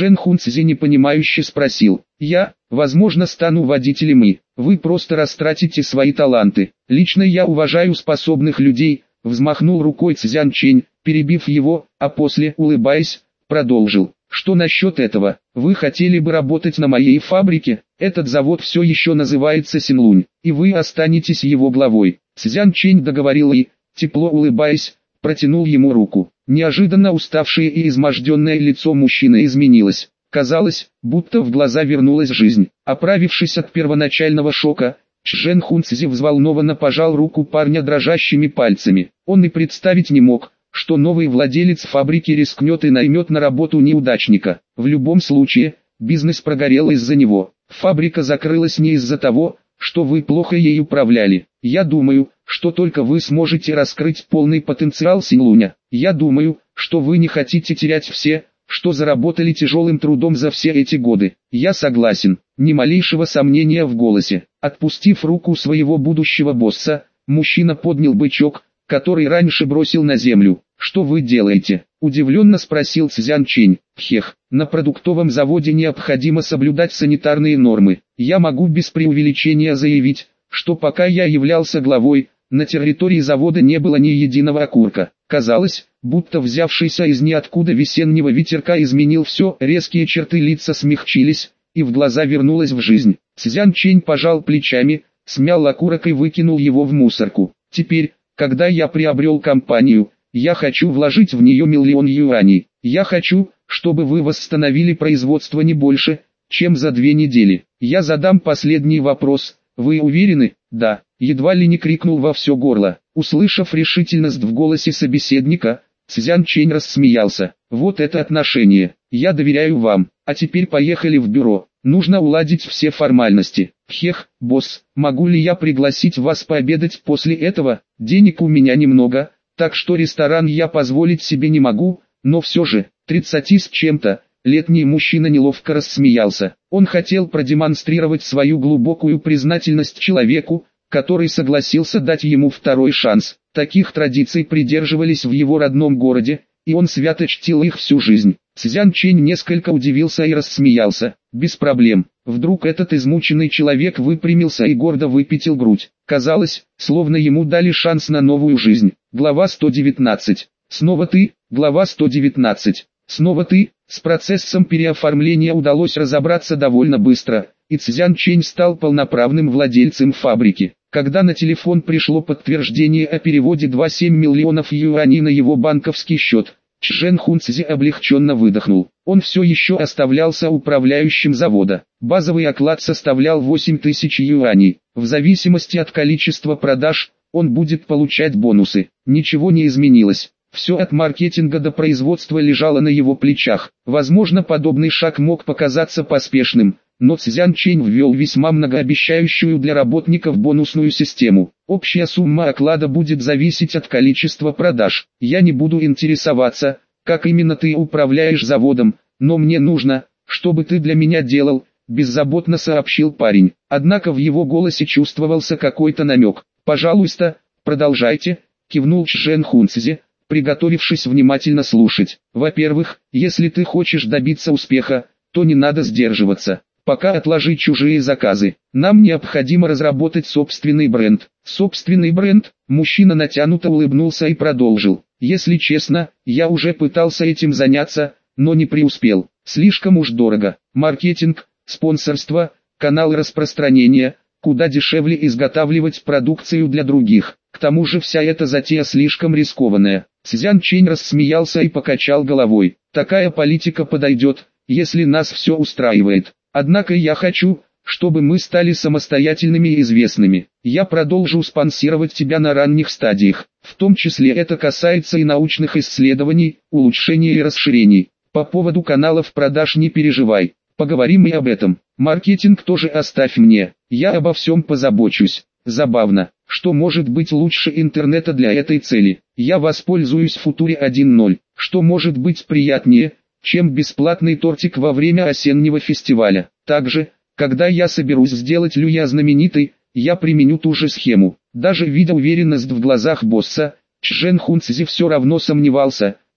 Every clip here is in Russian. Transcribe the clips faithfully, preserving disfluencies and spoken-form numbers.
Чжэн Хунцзи непонимающе спросил. Я, возможно, стану водителем и, вы просто растратите свои таланты. Лично я уважаю способных людей, взмахнул рукой Цзян Чэнь, перебив его, а после, улыбаясь, продолжил. Что насчет этого? Вы хотели бы работать на моей фабрике? Этот завод все еще называется Синлунь, и вы останетесь его главой. Цзян Чэнь договорил и, тепло улыбаясь, протянул ему руку. Неожиданно уставшее и изможденное лицо мужчины изменилось. Казалось, будто в глаза вернулась жизнь. Оправившись от первоначального шока, Чжэн Хунцзи взволнованно пожал руку парня дрожащими пальцами. Он и представить не мог, что новый владелец фабрики рискнет и наймет на работу неудачника. В любом случае, бизнес прогорел из-за него. Фабрика закрылась не из-за того, что вы плохо ей управляли. Я думаю, что только вы сможете раскрыть полный потенциал Синлуня. Я думаю, что вы не хотите терять все, что заработали тяжелым трудом за все эти годы. Я согласен, ни малейшего сомнения в голосе. Отпустив руку своего будущего босса, мужчина поднял бычок, который раньше бросил на землю. «Что вы делаете?» – удивленно спросил Цзян Чэнь. «Хех, на продуктовом заводе необходимо соблюдать санитарные нормы. Я могу без преувеличения заявить, что пока я являлся главой, на территории завода не было ни единого окурка. Казалось, будто взявшийся из ниоткуда весеннего ветерка изменил все, резкие черты лица смягчились, и в глаза вернулась в жизнь». Цзян Чэнь пожал плечами, смял окурок и выкинул его в мусорку. «Теперь, когда я приобрел компанию, я хочу вложить в нее миллион юаней. Я хочу, чтобы вы восстановили производство не больше, чем за две недели. Я задам последний вопрос. Вы уверены?» «Да», едва ли не крикнул во все горло. Услышав решительность в голосе собеседника, Цзян Чэнь рассмеялся. «Вот это отношение. Я доверяю вам. А теперь поехали в бюро. Нужно уладить все формальности». «Хех, босс, могу ли я пригласить вас пообедать после этого? Денег у меня немного, так что ресторан я позволить себе не могу, но все же, тридцати с чем-то». Летний мужчина неловко рассмеялся. Он хотел продемонстрировать свою глубокую признательность человеку, который согласился дать ему второй шанс. Таких традиций придерживались в его родном городе, и он свято чтил их всю жизнь. Цзян Чэнь несколько удивился и рассмеялся. «Без проблем». Вдруг этот измученный человек выпрямился и гордо выпятил грудь. Казалось, словно ему дали шанс на новую жизнь. Глава сто девятнадцать. «Снова ты?» Глава сто девятнадцать. «Снова ты?» С процессом переоформления удалось разобраться довольно быстро, и Цзян Чэнь стал полноправным владельцем фабрики. Когда на телефон пришло подтверждение о переводе двадцать семь миллионов юаней на его банковский счет, Чжэн Хунцзи облегченно выдохнул. Он все еще оставлялся управляющим завода. Базовый оклад составлял восемь тысяч юаней. В зависимости от количества продаж, он будет получать бонусы. Ничего не изменилось. Все от маркетинга до производства лежало на его плечах. Возможно, подобный шаг мог показаться поспешным, но Цзян Чэнь ввел весьма многообещающую для работников бонусную систему. Общая сумма оклада будет зависеть от количества продаж. Я не буду интересоваться, как именно ты управляешь заводом, но мне нужно, чтобы ты для меня делал, беззаботно сообщил парень. Однако в его голосе чувствовался какой-то намек. «Пожалуйста, продолжайте», кивнул Чжэн Хунцзи, приготовившись внимательно слушать. «Во-первых, если ты хочешь добиться успеха, то не надо сдерживаться. Пока отложи чужие заказы. Нам необходимо разработать собственный бренд». «Собственный бренд?» Мужчина натянуто улыбнулся и продолжил. «Если честно, я уже пытался этим заняться, но не преуспел. Слишком уж дорого. Маркетинг, спонсорство, канал распространения, куда дешевле изготавливать продукцию для других. К тому же вся эта затея слишком рискованная». Цзян Чэнь рассмеялся и покачал головой. «Такая политика подойдет, если нас все устраивает. Однако я хочу, чтобы мы стали самостоятельными и известными. Я продолжу спонсировать тебя на ранних стадиях. В том числе это касается и научных исследований, улучшений и расширений. По поводу каналов продаж не переживай. Поговорим и об этом. Маркетинг тоже оставь мне. Я обо всем позабочусь». Забавно, что может быть лучше интернета для этой цели. Я воспользуюсь Футуре один ноль. Что может быть приятнее, чем бесплатный тортик во время осеннего фестиваля. Также, когда я соберусь сделать Люя знаменитой, я применю ту же схему. Даже видя уверенность в глазах босса, Чжэн Хунцзи все равно сомневался,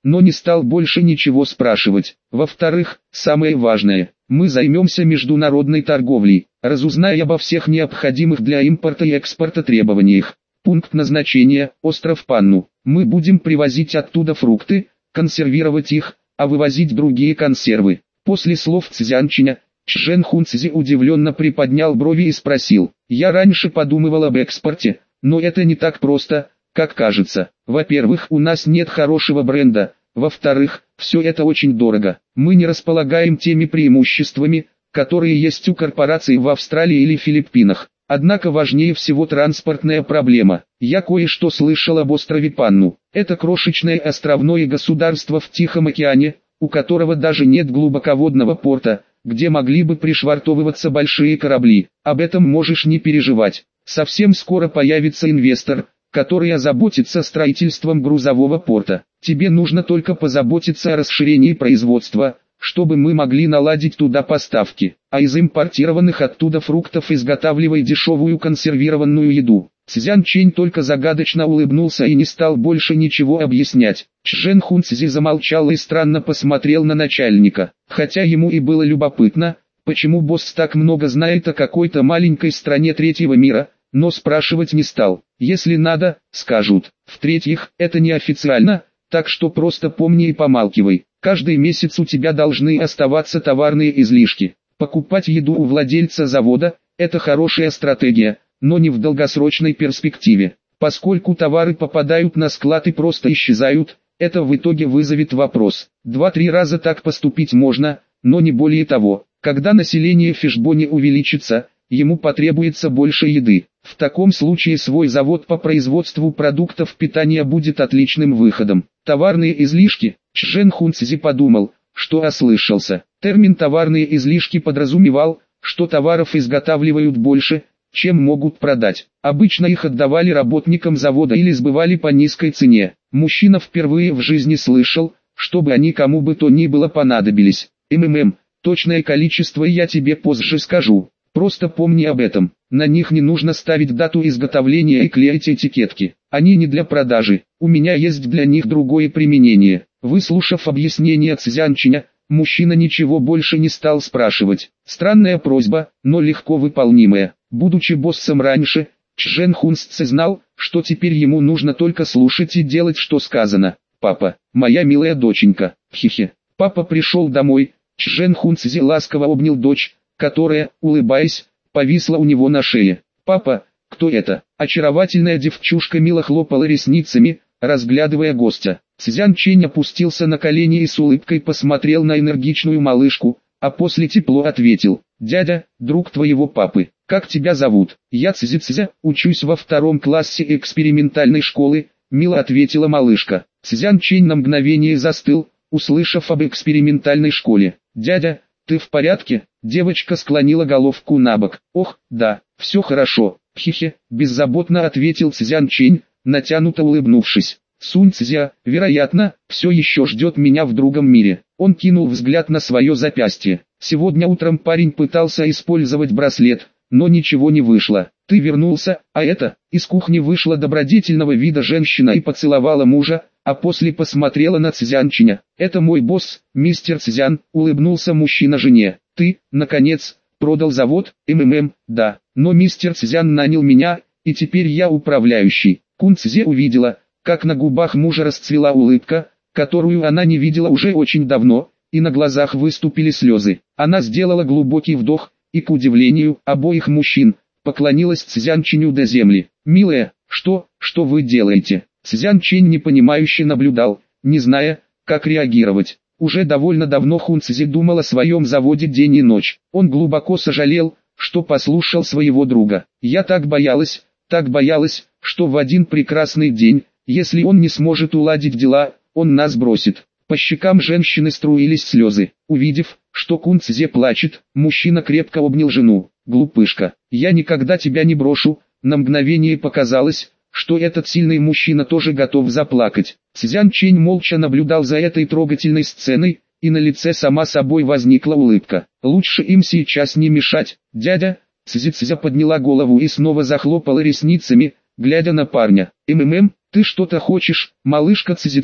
но не стал больше ничего спрашивать. Во-вторых, самое важное, мы займемся международной торговлей, разузная обо всех необходимых для импорта и экспорта требованиях. Пункт назначения – остров Панну. Мы будем привозить оттуда фрукты, консервировать их, а вывозить другие консервы. После слов Цзянчиня, Чжэн Хунцзи удивленно приподнял брови и спросил: «Я раньше подумывал об экспорте, но это не так просто, как кажется. Во-первых, у нас нет хорошего бренда, во-вторых, все это очень дорого. Мы не располагаем теми преимуществами, которые есть у корпораций в Австралии или Филиппинах. Однако важнее всего транспортная проблема. Я кое-что слышал об острове Панну. Это крошечное островное государство в Тихом океане, у которого даже нет глубоководного порта, где могли бы пришвартовываться большие корабли. Об этом можешь не переживать. Совсем скоро появится инвестор, который озаботится строительством грузового порта. Тебе нужно только позаботиться о расширении производства, чтобы мы могли наладить туда поставки, а из импортированных оттуда фруктов изготавливай дешевую консервированную еду». Цзян Чэнь только загадочно улыбнулся и не стал больше ничего объяснять. Чжэн Хунцзи замолчал и странно посмотрел на начальника, хотя ему и было любопытно, почему босс так много знает о какой-то маленькой стране третьего мира, но спрашивать не стал. Если надо, скажут. В-третьих, это неофициально, так что просто помни и помалкивай. Каждый месяц у тебя должны оставаться товарные излишки. Покупать еду у владельца завода – это хорошая стратегия, но не в долгосрочной перспективе. Поскольку товары попадают на склад и просто исчезают, это в итоге вызовет вопрос. Два-три раза так поступить можно, но не более того. Когда население Фишбони увеличится, ему потребуется больше еды. В таком случае свой завод по производству продуктов питания будет отличным выходом. Товарные излишки. Чжэн Хунцзи подумал, что ослышался. Термин «товарные излишки» подразумевал, что товаров изготавливают больше, чем могут продать. Обычно их отдавали работникам завода или сбывали по низкой цене. Мужчина впервые в жизни слышал, чтобы они кому бы то ни было понадобились. МММ, точное количество я тебе позже скажу. Просто помни об этом. На них не нужно ставить дату изготовления и клеить этикетки. Они не для продажи. У меня есть для них другое применение. Выслушав объяснение Цзянчиня, мужчина ничего больше не стал спрашивать. Странная просьба, но легко выполнимая. Будучи боссом раньше, Чжэн Хунцзи знал, что теперь ему нужно только слушать и делать, что сказано. «Папа, моя милая доченька, хихи». Папа пришел домой. Чжэн Хунцзи ласково обнял дочь, которая, улыбаясь, повисла у него на шее. «Папа, кто это?» Очаровательная девчушка мило хлопала ресницами, разглядывая гостя. Цзян Чэнь опустился на колени и с улыбкой посмотрел на энергичную малышку, а после тепло ответил: «Дядя, друг твоего папы, как тебя зовут?» «Я Цзи-Цзя, учусь во втором классе экспериментальной школы», — мило ответила малышка. Цзян Чэнь на мгновение застыл, услышав об экспериментальной школе. «Дядя, ты в порядке?» Девочка склонила головку набок. «Ох, да, все хорошо, хихи», — беззаботно ответил Цзян Чэнь, натянуто улыбнувшись. Сунь Цзя, вероятно, все еще ждет меня в другом мире. Он кинул взгляд на свое запястье. Сегодня утром парень пытался использовать браслет, но ничего не вышло. Ты вернулся, а это, из кухни вышла добродетельного вида женщина и поцеловала мужа, а после посмотрела на Цзянчиня. «Это мой босс, мистер Цзян», — улыбнулся мужчина жене. «Ты, наконец, продал завод?» «МММ, да, но мистер Цзян нанял меня, и теперь я управляющий». Кун Цзэ увидела, как на губах мужа расцвела улыбка, которую она не видела уже очень давно, и на глазах выступили слезы. Она сделала глубокий вдох, и, к удивлению обоих мужчин, поклонилась Цзянчиню до земли. «Милая, что, что вы делаете?» Цзянчин непонимающе наблюдал, не зная, как реагировать. Уже довольно давно Хун Цзи думал о своем заводе день и ночь. Он глубоко сожалел, что послушал своего друга. «Я так боялась, так боялась, что в один прекрасный день, если он не сможет уладить дела, он нас бросит». По щекам женщины струились слезы. Увидев, что Кун Цзи плачет, мужчина крепко обнял жену. «Глупышка, я никогда тебя не брошу». На мгновение показалось, что этот сильный мужчина тоже готов заплакать. Цзян Чэнь молча наблюдал за этой трогательной сценой, и на лице сама собой возникла улыбка. «Лучше им сейчас не мешать, дядя». Цзи-Цзя подняла голову и снова захлопала ресницами, глядя на парня. «МММ, ты что-то хочешь, малышка Цзи-Цзя?»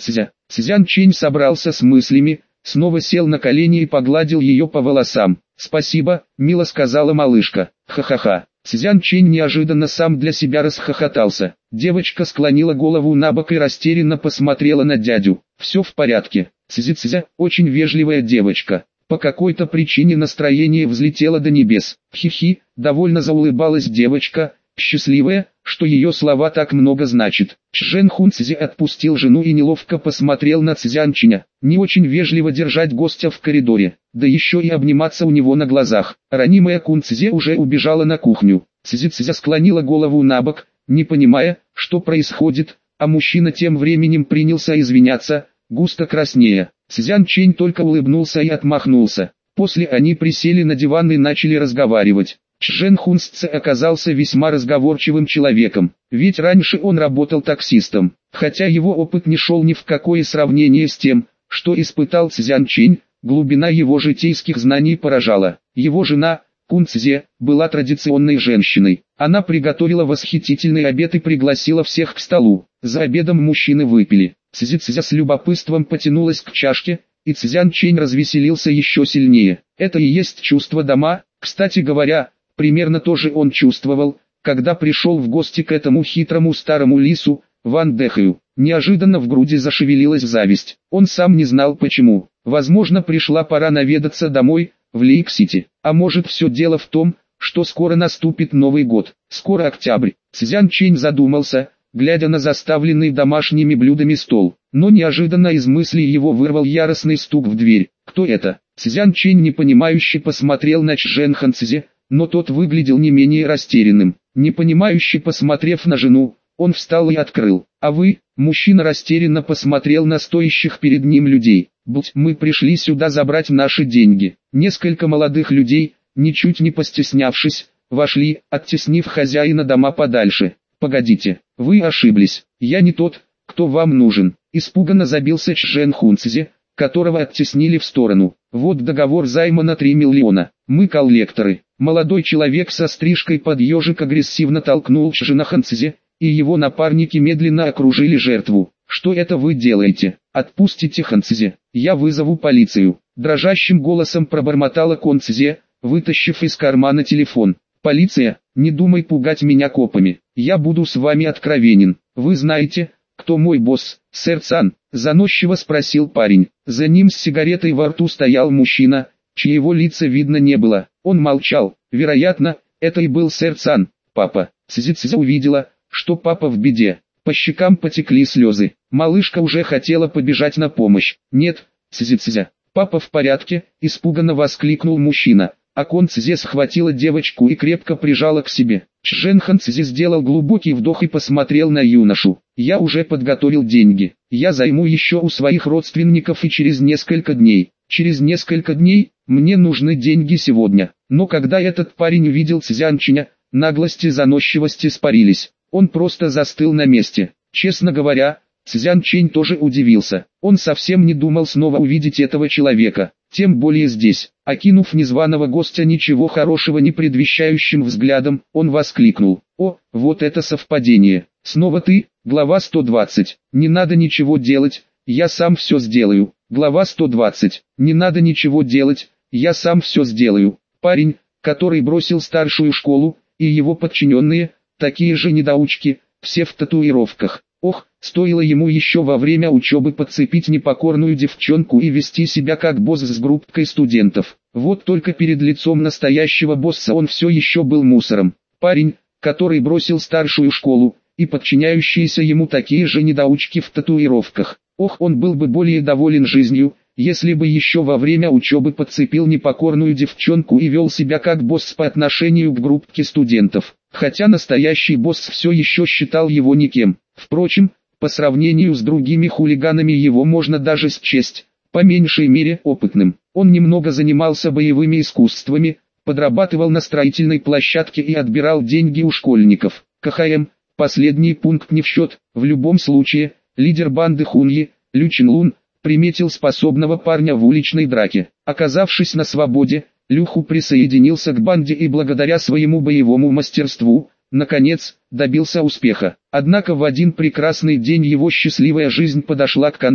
Цзян Чэнь собрался с мыслями, снова сел на колени и погладил ее по волосам. «Спасибо», — мило сказала малышка. «Ха-ха-ха». Цзян Чэнь неожиданно сам для себя расхохотался. Девочка склонила голову набок и растерянно посмотрела на дядю. «Все в порядке. Цзя-Цзя, очень вежливая девочка». По какой-то причине настроение взлетело до небес. Хи-хи, довольно заулыбалась девочка, счастливая, что ее слова так много значат. Чжэн Хун Цзи отпустил жену и неловко посмотрел на Цзян Чэня. Не очень вежливо держать гостя в коридоре, да еще и обниматься у него на глазах. Ранимая Кун Цзи уже убежала на кухню. Цзи Цзя склонила голову набок, не понимая, что происходит, а мужчина тем временем принялся извиняться, густо краснея. Цзян Чэнь только улыбнулся и отмахнулся. После они присели на диван и начали разговаривать. Чжэн Хун Цзи оказался весьма разговорчивым человеком, ведь раньше он работал таксистом, хотя его опыт не шел ни в какое сравнение с тем, что испытал Цзян Чэнь, глубина его житейских знаний поражала. Его жена, Кун Цзи, была традиционной женщиной. Она приготовила восхитительный обед и пригласила всех к столу. За обедом мужчины выпили. Цзи Цзя с любопытством потянулась к чашке, и Цзян Чэнь развеселился еще сильнее. Это и есть чувство дома. Кстати говоря, примерно то же он чувствовал, когда пришел в гости к этому хитрому старому лису, Ван Дэхаю. Неожиданно в груди зашевелилась зависть. Он сам не знал почему. Возможно, пришла пора наведаться домой, в Лейк-Сити. А может, все дело в том, что скоро наступит Новый год. Скоро октябрь. Цзян Чэнь задумался, глядя на заставленный домашними блюдами стол. Но неожиданно из мыслей его вырвал яростный стук в дверь. Кто это? Цзян Чэнь непонимающе посмотрел на Чжэн Хан Цзи, но тот выглядел не менее растерянным. Непонимающе посмотрев на жену, он встал и открыл. «А вы?» Мужчина растерянно посмотрел на стоящих перед ним людей. «Будь, мы пришли сюда забрать наши деньги». Несколько молодых людей, ничуть не постеснявшись, вошли, оттеснив хозяина дома подальше. «Погодите, вы ошиблись, я не тот, кто вам нужен». Испуганно забился Чжэн Хун Цзи, которого оттеснили в сторону. «Вот договор займа на три миллиона. Мы коллекторы». Молодой человек со стрижкой под ежик агрессивно толкнул Чжэна Хан Цзи, и его напарники медленно окружили жертву. «Что это вы делаете? Отпустите Хан Цзи, я вызову полицию». Дрожащим голосом пробормотала Кун Цзи, вытащив из кармана телефон. «Полиция, не думай пугать меня копами, я буду с вами откровенен. Вы знаете, кто мой босс, сэр Цан?» Заносчиво спросил парень. За ним с сигаретой во рту стоял мужчина, чьего лица видно не было. Он молчал. Вероятно, это и был сэр Цан. «Папа». Цзи Цзи увидела, что папа в беде. По щекам потекли слезы. Малышка уже хотела побежать на помощь. «Нет, Цзи Цзи, папа в порядке», — испуганно воскликнул мужчина. А Кун Цзи схватила девочку и крепко прижала к себе. Чжэн Хан Цзи сделал глубокий вдох и посмотрел на юношу. «Я уже подготовил деньги. Я займу еще у своих родственников и через несколько дней. Через несколько дней, мне нужны деньги сегодня». Но когда этот парень увидел Цзян Чэня, наглость и заносчивость испарились. Он просто застыл на месте. Честно говоря, Цзян Чэнь тоже удивился. Он совсем не думал снова увидеть этого человека, тем более здесь. Окинув незваного гостя ничего хорошего не предвещающим взглядом, он воскликнул: «О, вот это совпадение! Снова ты?» Глава сто двадцать. «Не надо ничего делать, я сам все сделаю». Глава сто двадцать. «Не надо ничего делать, я сам все сделаю». Парень, который бросил старшую школу, и его подчиненные, такие же недоучки, все в татуировках. Ох, стоило ему еще во время учебы подцепить непокорную девчонку и вести себя как босс с группкой студентов. Вот только перед лицом настоящего босса он все еще был мусором. Парень, который бросил старшую школу, и подчиняющиеся ему такие же недоучки в татуировках. Ох, он был бы более доволен жизнью, если бы еще во время учебы подцепил непокорную девчонку и вел себя как босс по отношению к группке студентов. Хотя настоящий босс все еще считал его никем. Впрочем, по сравнению с другими хулиганами его можно даже счесть, по меньшей мере, опытным. Он немного занимался боевыми искусствами, подрабатывал на строительной площадке и отбирал деньги у школьников. КХМ, последний пункт не в счет. В любом случае, лидер банды Хуньи, Лю Чинлун, приметил способного парня в уличной драке. Оказавшись на свободе, Люху присоединился к банде и благодаря своему боевому мастерству, наконец, добился успеха. Однако в один прекрасный день его счастливая жизнь подошла к концу.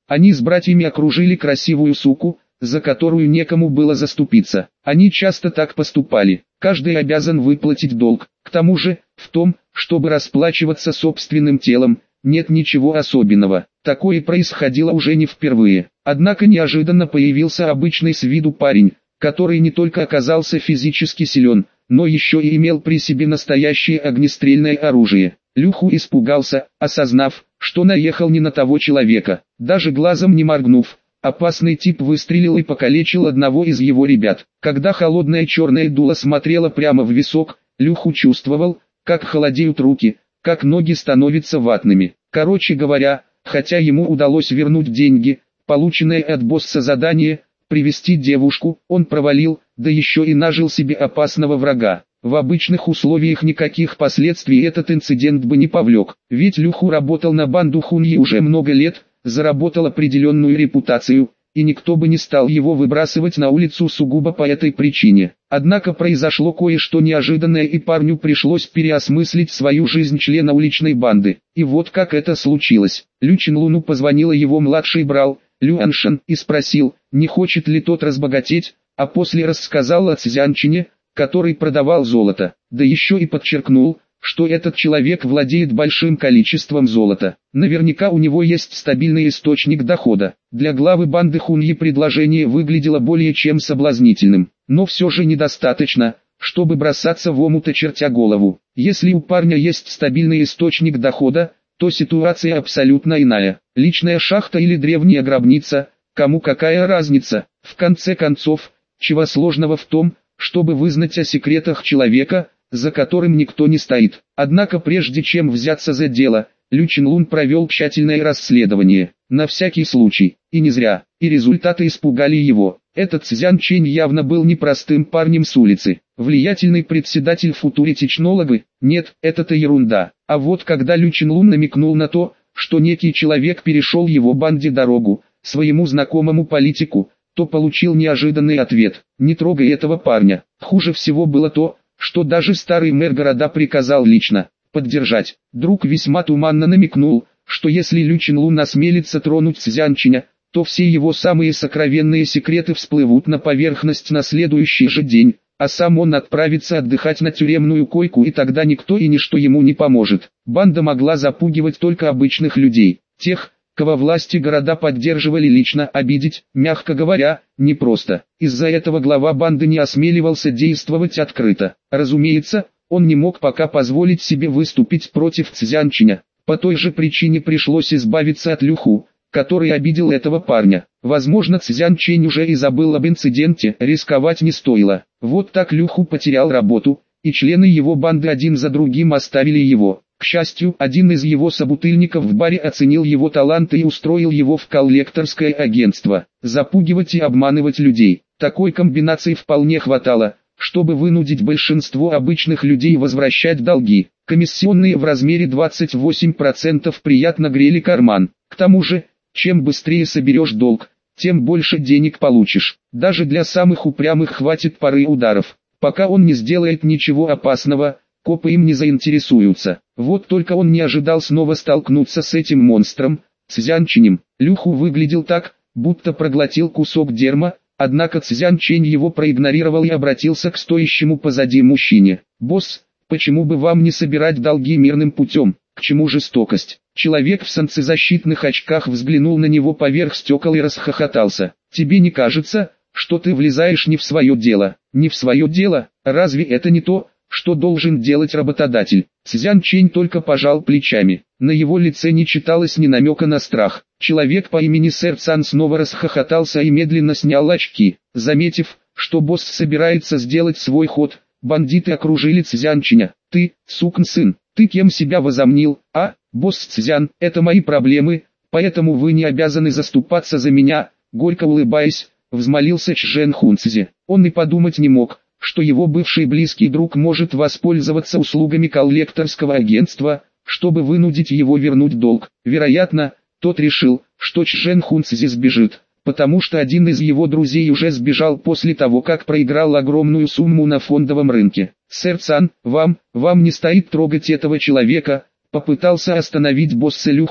Они с братьями окружили красивую суку, за которую некому было заступиться. Они часто так поступали. Каждый обязан выплатить долг. К тому же, в том, чтобы расплачиваться собственным телом, нет ничего особенного. Такое происходило уже не впервые. Однако неожиданно появился обычный с виду парень, который не только оказался физически силен, но еще и имел при себе настоящее огнестрельное оружие. Люху испугался, осознав, что наехал не на того человека. Даже глазом не моргнув, опасный тип выстрелил и покалечил одного из его ребят. Когда холодное черное дуло смотрело прямо в висок, Люху чувствовал, как холодеют руки, как ноги становятся ватными. Короче говоря, хотя ему удалось вернуть деньги, полученное от босса задание, привести девушку, он провалил, да еще и нажил себе опасного врага. В обычных условиях никаких последствий этот инцидент бы не повлек, ведь Люху работал на банду Хуньи уже много лет, заработал определенную репутацию, и никто бы не стал его выбрасывать на улицу сугубо по этой причине. Однако произошло кое-что неожиданное, и парню пришлось переосмыслить свою жизнь члена уличной банды. И вот как это случилось. Лю Чинлуну позвонила его младший брат, Лю Аншен, и спросил, не хочет ли тот разбогатеть, а после рассказал о Цзянчине, который продавал золото, да еще и подчеркнул, что этот человек владеет большим количеством золота. Наверняка у него есть стабильный источник дохода. Для главы банды Хуньи предложение выглядело более чем соблазнительным, но все же недостаточно, чтобы бросаться в омут, очертя голову. Если у парня есть стабильный источник дохода, то ситуация абсолютно иная. Личная шахта или древняя гробница, кому какая разница? В конце концов, чего сложного в том, чтобы вызнать о секретах человека, за которым никто не стоит. Однако прежде чем взяться за дело, Лю Чинлун провел тщательное расследование, на всякий случай, и не зря, и результаты испугали его. Этот Цзян Чэнь явно был непростым парнем с улицы. Влиятельный председатель футури-технологы? Нет, это-то ерунда. А вот когда Лю Чинлун намекнул на то, что некий человек перешел его банде дорогу, своему знакомому политику, то получил неожиданный ответ: не трогай этого парня. Хуже всего было то, что даже старый мэр города приказал лично поддержать. Друг весьма туманно намекнул, что если Лю Чинлун осмелится тронуть Цзянчиня, то все его самые сокровенные секреты всплывут на поверхность на следующий же день, а сам он отправится отдыхать на тюремную койку, и тогда никто и ничто ему не поможет. Банда могла запугивать только обычных людей, тех, кого власти города поддерживали лично. Обидеть, мягко говоря, непросто. Из-за этого глава банды не осмеливался действовать открыто. Разумеется, он не мог пока позволить себе выступить против Цзянчиня. По той же причине пришлось избавиться от Люху, который обидел этого парня. Возможно, Цзянчень уже и забыл об инциденте, рисковать не стоило. Вот так Люху потерял работу, и члены его банды один за другим оставили его. К счастью, один из его собутыльников в баре оценил его таланты и устроил его в коллекторское агентство. Запугивать и обманывать людей. Такой комбинации вполне хватало, чтобы вынудить большинство обычных людей возвращать долги. Комиссионные в размере двадцать восемь процентов приятно грели карман. К тому же, чем быстрее соберешь долг, тем больше денег получишь. Даже для самых упрямых хватит пары ударов. Пока он не сделает ничего опасного, копы им не заинтересуются. Вот только он не ожидал снова столкнуться с этим монстром, Цзянченем. Люху выглядел так, будто проглотил кусок дерьма, однако Цзянчень его проигнорировал и обратился к стоящему позади мужчине. «Босс, почему бы вам не собирать долги мирным путем? К чему жестокость?» Человек в солнцезащитных очках взглянул на него поверх стекол и расхохотался. «Тебе не кажется, что ты влезаешь не в свое дело?» «Не в свое дело? Разве это не то, что должен делать работодатель?» Цзянчень только пожал плечами. На его лице не читалось ни намека на страх. Человек по имени Сэр Цан снова расхохотался и медленно снял очки. Заметив, что босс собирается сделать свой ход, бандиты окружили Цзянченя. «Ты, сукин сын, ты кем себя возомнил, а, босс Цзян? Это мои проблемы, поэтому вы не обязаны заступаться за меня», горько улыбаясь, взмолился Чжэн Хунцзи. Он и подумать не мог, что его бывший близкий друг может воспользоваться услугами коллекторского агентства, чтобы вынудить его вернуть долг. Вероятно, тот решил, что Чжэн Хунцзи сбежит, потому что один из его друзей уже сбежал после того, как проиграл огромную сумму на фондовом рынке. «Сэр Цан, вам, вам не стоит трогать этого человека», попытался остановить босса Люху,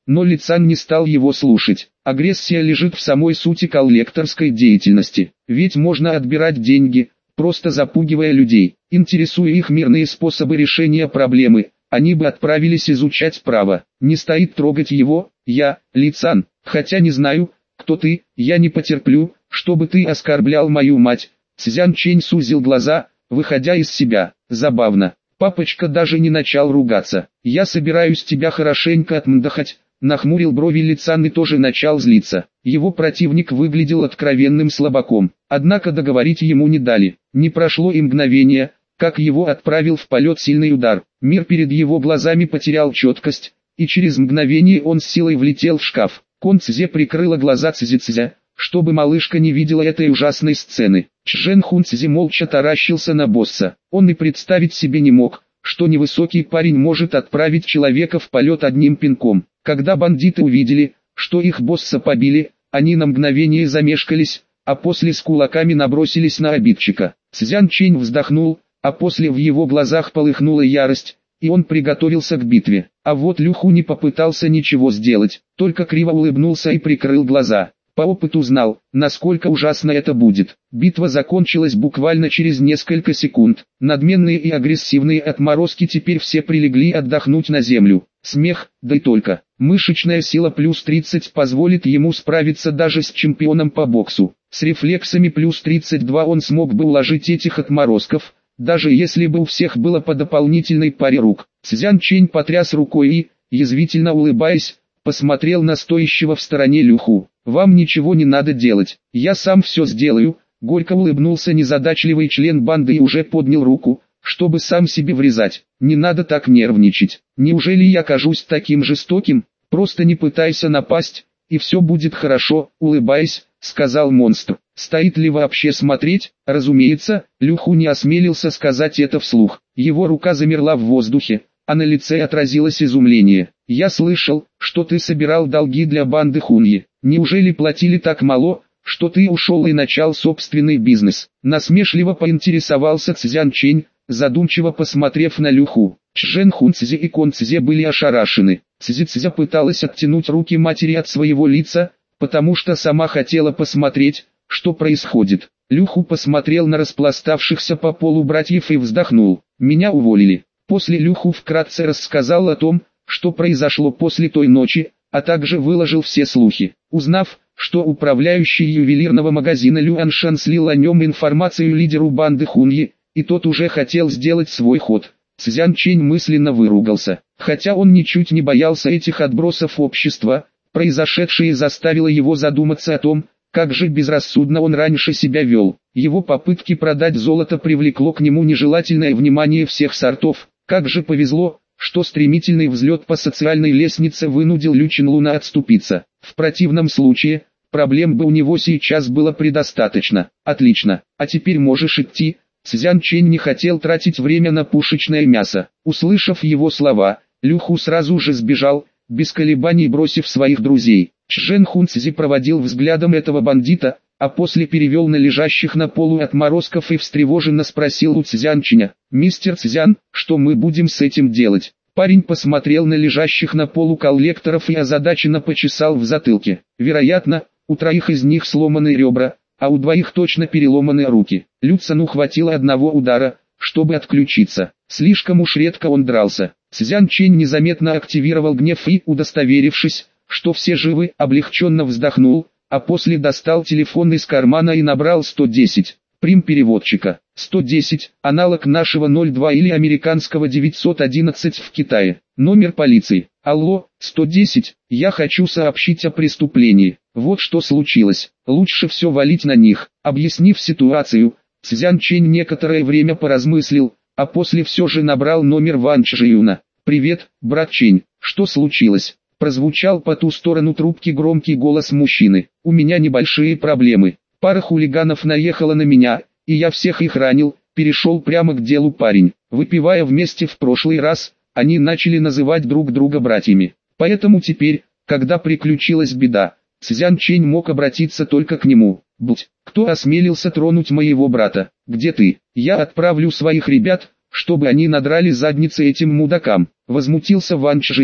но Лицан не стал его слушать. Агрессия лежит в самой сути коллекторской деятельности, ведь можно отбирать деньги, просто запугивая людей, интересуя их мирные способы решения проблемы. Они бы отправились изучать право. Не стоит трогать его, я, Лицан, хотя не знаю, кто ты, я не потерплю, чтобы ты оскорблял мою мать. Цзян Чэнь сузил глаза, выходя из себя. Забавно, папочка даже не начал ругаться. Я собираюсь тебя хорошенько отмдахать. Нахмурил брови Лицан и тоже начал злиться. Его противник выглядел откровенным слабаком, однако договорить ему не дали. Не прошло и мгновение, как его отправил в полет сильный удар. Мир перед его глазами потерял четкость, и через мгновение он с силой влетел в шкаф. Кон Цзэ прикрыла глаза Цзи-Цзя, чтобы малышка не видела этой ужасной сцены. Чжэн Хун Цзи молча таращился на босса. Он и представить себе не мог, что невысокий парень может отправить человека в полет одним пинком. Когда бандиты увидели, что их босса побили, они на мгновение замешкались, а после с кулаками набросились на обидчика. Цзян Чэнь вздохнул, а после в его глазах полыхнула ярость, и он приготовился к битве. А вот Лю Ху не попытался ничего сделать, только криво улыбнулся и прикрыл глаза. По опыту знал, насколько ужасно это будет. Битва закончилась буквально через несколько секунд. Надменные и агрессивные отморозки теперь все прилегли отдохнуть на землю. Смех, да и только. Мышечная сила плюс тридцать позволит ему справиться даже с чемпионом по боксу. С рефлексами плюс тридцать два он смог бы уложить этих отморозков, даже если бы у всех было по дополнительной паре рук. Цзян Чэнь потряс рукой и, язвительно улыбаясь, посмотрел на стоящего в стороне Лю Ху. «Вам ничего не надо делать, я сам все сделаю», — горько улыбнулся незадачливый член банды и уже поднял руку, чтобы сам себе врезать. «Не надо так нервничать, неужели я кажусь таким жестоким? Просто не пытайся напасть, и все будет хорошо», — улыбаясь, сказал монстр. «Стоит ли вообще смотреть?» Разумеется, Лю Ху не осмелился сказать это вслух. Его рука замерла в воздухе, а на лице отразилось изумление. «Я слышал, что ты собирал долги для банды Хуньи. Неужели платили так мало, что ты ушел и начал собственный бизнес?» Насмешливо поинтересовался Цзян Чэнь, задумчиво посмотрев на Лю Ху. Чжэн Хун Цзи и Кон Цзи были ошарашены. Цзи Цзя пыталась оттянуть руки матери от своего лица, потому что сама хотела посмотреть, что происходит. Лю Ху посмотрел на распластавшихся по полу братьев и вздохнул. «Меня уволили». После Лю Ху вкратце рассказал о том, что произошло после той ночи, а также выложил все слухи. Узнав, что управляющий ювелирного магазина Лю Аншан слил о нем информацию лидеру банды Хуньи, и тот уже хотел сделать свой ход, Цзян Чэнь мысленно выругался. Хотя он ничуть не боялся этих отбросов общества, произошедшее заставило его задуматься о том, как же безрассудно он раньше себя вел. Его попытки продать золото привлекло к нему нежелательное внимание всех сортов. Как же повезло, что стремительный взлет по социальной лестнице вынудил Лю Чинлуна отступиться. В противном случае, проблем бы у него сейчас было предостаточно. «Отлично, а теперь можешь идти». Цзян Чэнь не хотел тратить время на пушечное мясо. Услышав его слова, Лю Ху сразу же сбежал, без колебаний бросив своих друзей. Чжэн Хун Цзи проводил взглядом этого бандита, а после перевел на лежащих на полу отморозков и встревоженно спросил у Цзян Чэня: «Мистер Цзян, что мы будем с этим делать?» Парень посмотрел на лежащих на полу коллекторов и озадаченно почесал в затылке. Вероятно, у троих из них сломаны ребра, а у двоих точно переломаны руки. Лю Цану хватило одного удара, чтобы отключиться. Слишком уж редко он дрался. Цзян Чэнь незаметно активировал гнев и, удостоверившись, что все живы, облегченно вздохнул, а после достал телефон из кармана и набрал сто десять. Прим переводчика. сто десять, аналог нашего ноль два или американского девятьсот одиннадцать в Китае. Номер полиции. Алло, сто десять, я хочу сообщить о преступлении. Вот что случилось. Лучше все валить на них. Объяснив ситуацию, Цзян Чэнь некоторое время поразмыслил, а после все же набрал номер Ван Чжиюна. «Привет, брат Чэнь, что случилось?» Прозвучал по ту сторону трубки громкий голос мужчины. «У меня небольшие проблемы. Пара хулиганов наехала на меня, и я всех их ранил», перешел прямо к делу парень. Выпивая вместе в прошлый раз, они начали называть друг друга братьями. Поэтому теперь, когда приключилась беда, Цзян Чэнь мог обратиться только к нему. «Будь, кто осмелился тронуть моего брата? Где ты? Я отправлю своих ребят, чтобы они надрали задницы этим мудакам», возмутился Ван Чжиюн.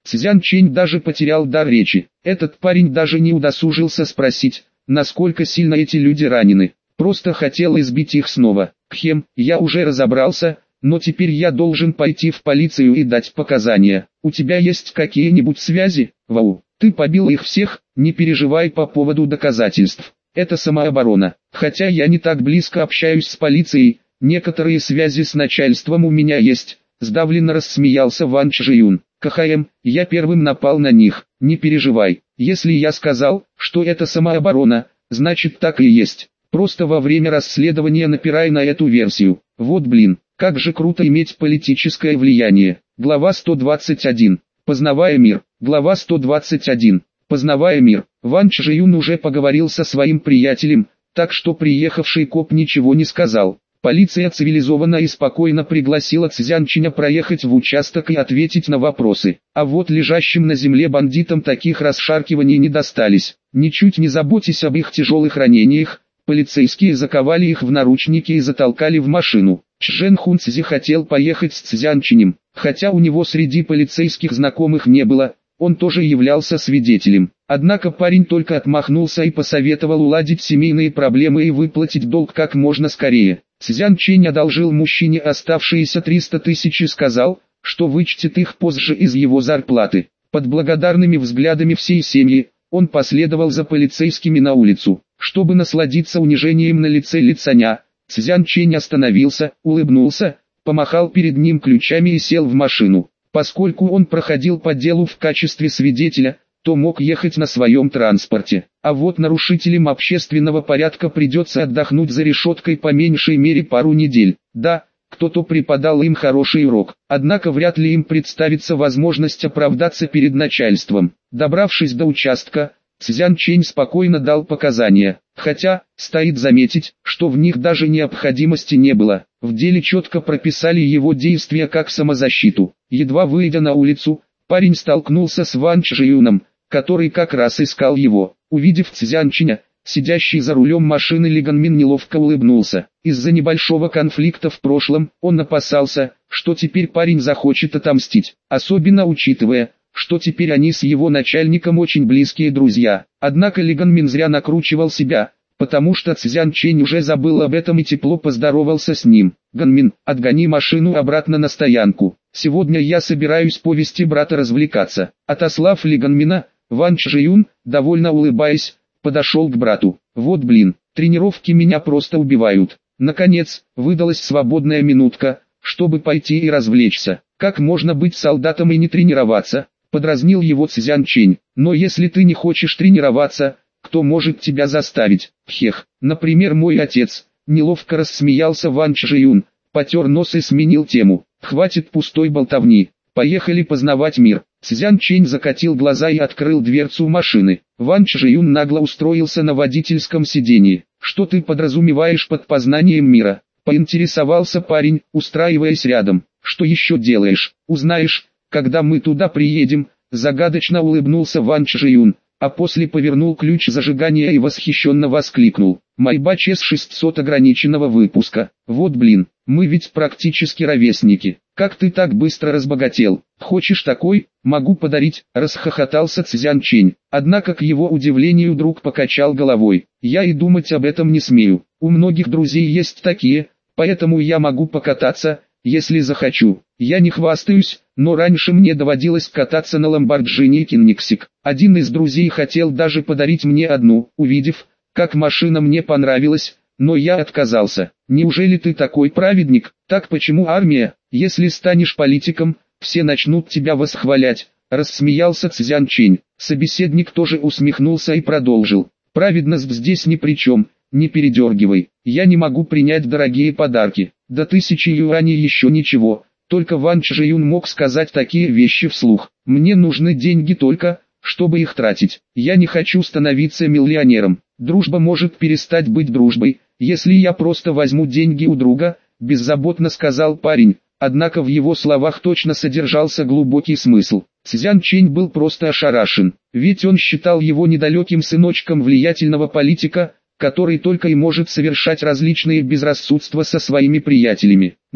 Цзян Чэнь даже потерял дар речи. Этот парень даже не удосужился спросить, насколько сильно эти люди ранены. Просто хотел избить их снова. Кхем, я уже разобрался, но теперь я должен пойти в полицию и дать показания. У тебя есть какие-нибудь связи? Вау, ты побил их всех, не переживай по поводу доказательств. Это самооборона. Хотя я не так близко общаюсь с полицией, некоторые связи с начальством у меня есть. Сдавленно рассмеялся Ван Чжиюн. КХМ, я первым напал на них, не переживай. Если я сказал, что это самооборона, значит так и есть. Просто во время расследования напирай на эту версию. Вот блин, как же круто иметь политическое влияние. Глава сто двадцать один. Познавая мир. Глава сто двадцать один. Познавая мир. Ван Чжиюн уже поговорил со своим приятелем, так что приехавший коп ничего не сказал. Полиция цивилизованно и спокойно пригласила Цзян Чэня проехать в участок и ответить на вопросы. А вот лежащим на земле бандитам таких расшаркиваний не достались. Ничуть не заботясь об их тяжелых ранениях, полицейские заковали их в наручники и затолкали в машину. Чжэн Хунцзи хотел поехать с Цзян Чэнем, хотя у него среди полицейских знакомых не было, он тоже являлся свидетелем. Однако парень только отмахнулся и посоветовал уладить семейные проблемы и выплатить долг как можно скорее. Цзян Чэнь одолжил мужчине оставшиеся триста тысяч и сказал, что вычтет их позже из его зарплаты. Под благодарными взглядами всей семьи, он последовал за полицейскими на улицу. Чтобы насладиться унижением на лице лицаня, Цзян Чэнь остановился, улыбнулся, помахал перед ним ключами и сел в машину. Поскольку он проходил по делу в качестве свидетеля, то мог ехать на своем транспорте. А вот нарушителям общественного порядка придется отдохнуть за решеткой по меньшей мере пару недель. Да, кто-то преподал им хороший урок, однако вряд ли им представится возможность оправдаться перед начальством. Добравшись до участка, Цзян Чэнь спокойно дал показания, хотя, стоит заметить, что в них даже необходимости не было. В деле четко прописали его действия как самозащиту. Едва выйдя на улицу, парень столкнулся с Ван Чжиюном, который как раз искал его. Увидев Цзян Чэня, сидящий за рулем машины, Ли Ганмин неловко улыбнулся. Из-за небольшого конфликта в прошлом, он опасался, что теперь парень захочет отомстить, особенно учитывая, что теперь они с его начальником очень близкие друзья. Однако Ли Ганмин зря накручивал себя, потому что Цзян Чэнь уже забыл об этом и тепло поздоровался с ним. «Ганмин, отгони машину обратно на стоянку. Сегодня я собираюсь повести брата развлекаться». Отослав Ли Ганмина, Ван Чжиюн, довольно улыбаясь, подошел к брату. «Вот блин, тренировки меня просто убивают». Наконец, выдалась свободная минутка, чтобы пойти и развлечься. «Как можно быть солдатом и не тренироваться?» — подразнил его Цзян Чэнь. «Но если ты не хочешь тренироваться, кто может тебя заставить? Хех, например, мой отец». Неловко рассмеялся Ван Чжиюн, потер нос и сменил тему. «Хватит пустой болтовни, поехали познавать мир». Цзян Чэнь закатил глаза и открыл дверцу машины. Ван Чжиюн нагло устроился на водительском сиденье. «Что ты подразумеваешь под познанием мира?» — поинтересовался парень, устраиваясь рядом. «Что еще делаешь? Узнаешь, когда мы туда приедем», — загадочно улыбнулся Ван Чжиюн, а после повернул ключ зажигания и восхищенно воскликнул. «Майбач эс шестьсот ограниченного выпуска. Вот блин, мы ведь практически ровесники. Как ты так быстро разбогател? Хочешь такой? Могу подарить», — расхохотался Цзян Чэнь. Однако к его удивлению друг покачал головой. «Я и думать об этом не смею. У многих друзей есть такие, поэтому я могу покататься, если захочу. Я не хвастаюсь, но раньше мне доводилось кататься на Lamborghini Koenigsegg. Один из друзей хотел даже подарить мне одну, увидев, как машина мне понравилась, но я отказался. Неужели ты такой праведник? Так почему армия? Если станешь политиком, все начнут тебя восхвалять», — рассмеялся Цзян Чэнь. Собеседник тоже усмехнулся и продолжил. «Праведность здесь ни при чем, не передергивай. Я не могу принять дорогие подарки. До тысячи юаней еще ничего». Только Ван Чжиюн мог сказать такие вещи вслух. «Мне нужны деньги только, чтобы их тратить. Я не хочу становиться миллионером. Дружба может перестать быть дружбой, если я просто возьму деньги у друга», — беззаботно сказал парень. Однако в его словах точно содержался глубокий смысл. Цзян Чэнь был просто ошарашен, ведь он считал его недалеким сыночком влиятельного политика, который только и может совершать различные безрассудства со своими приятелями. Но,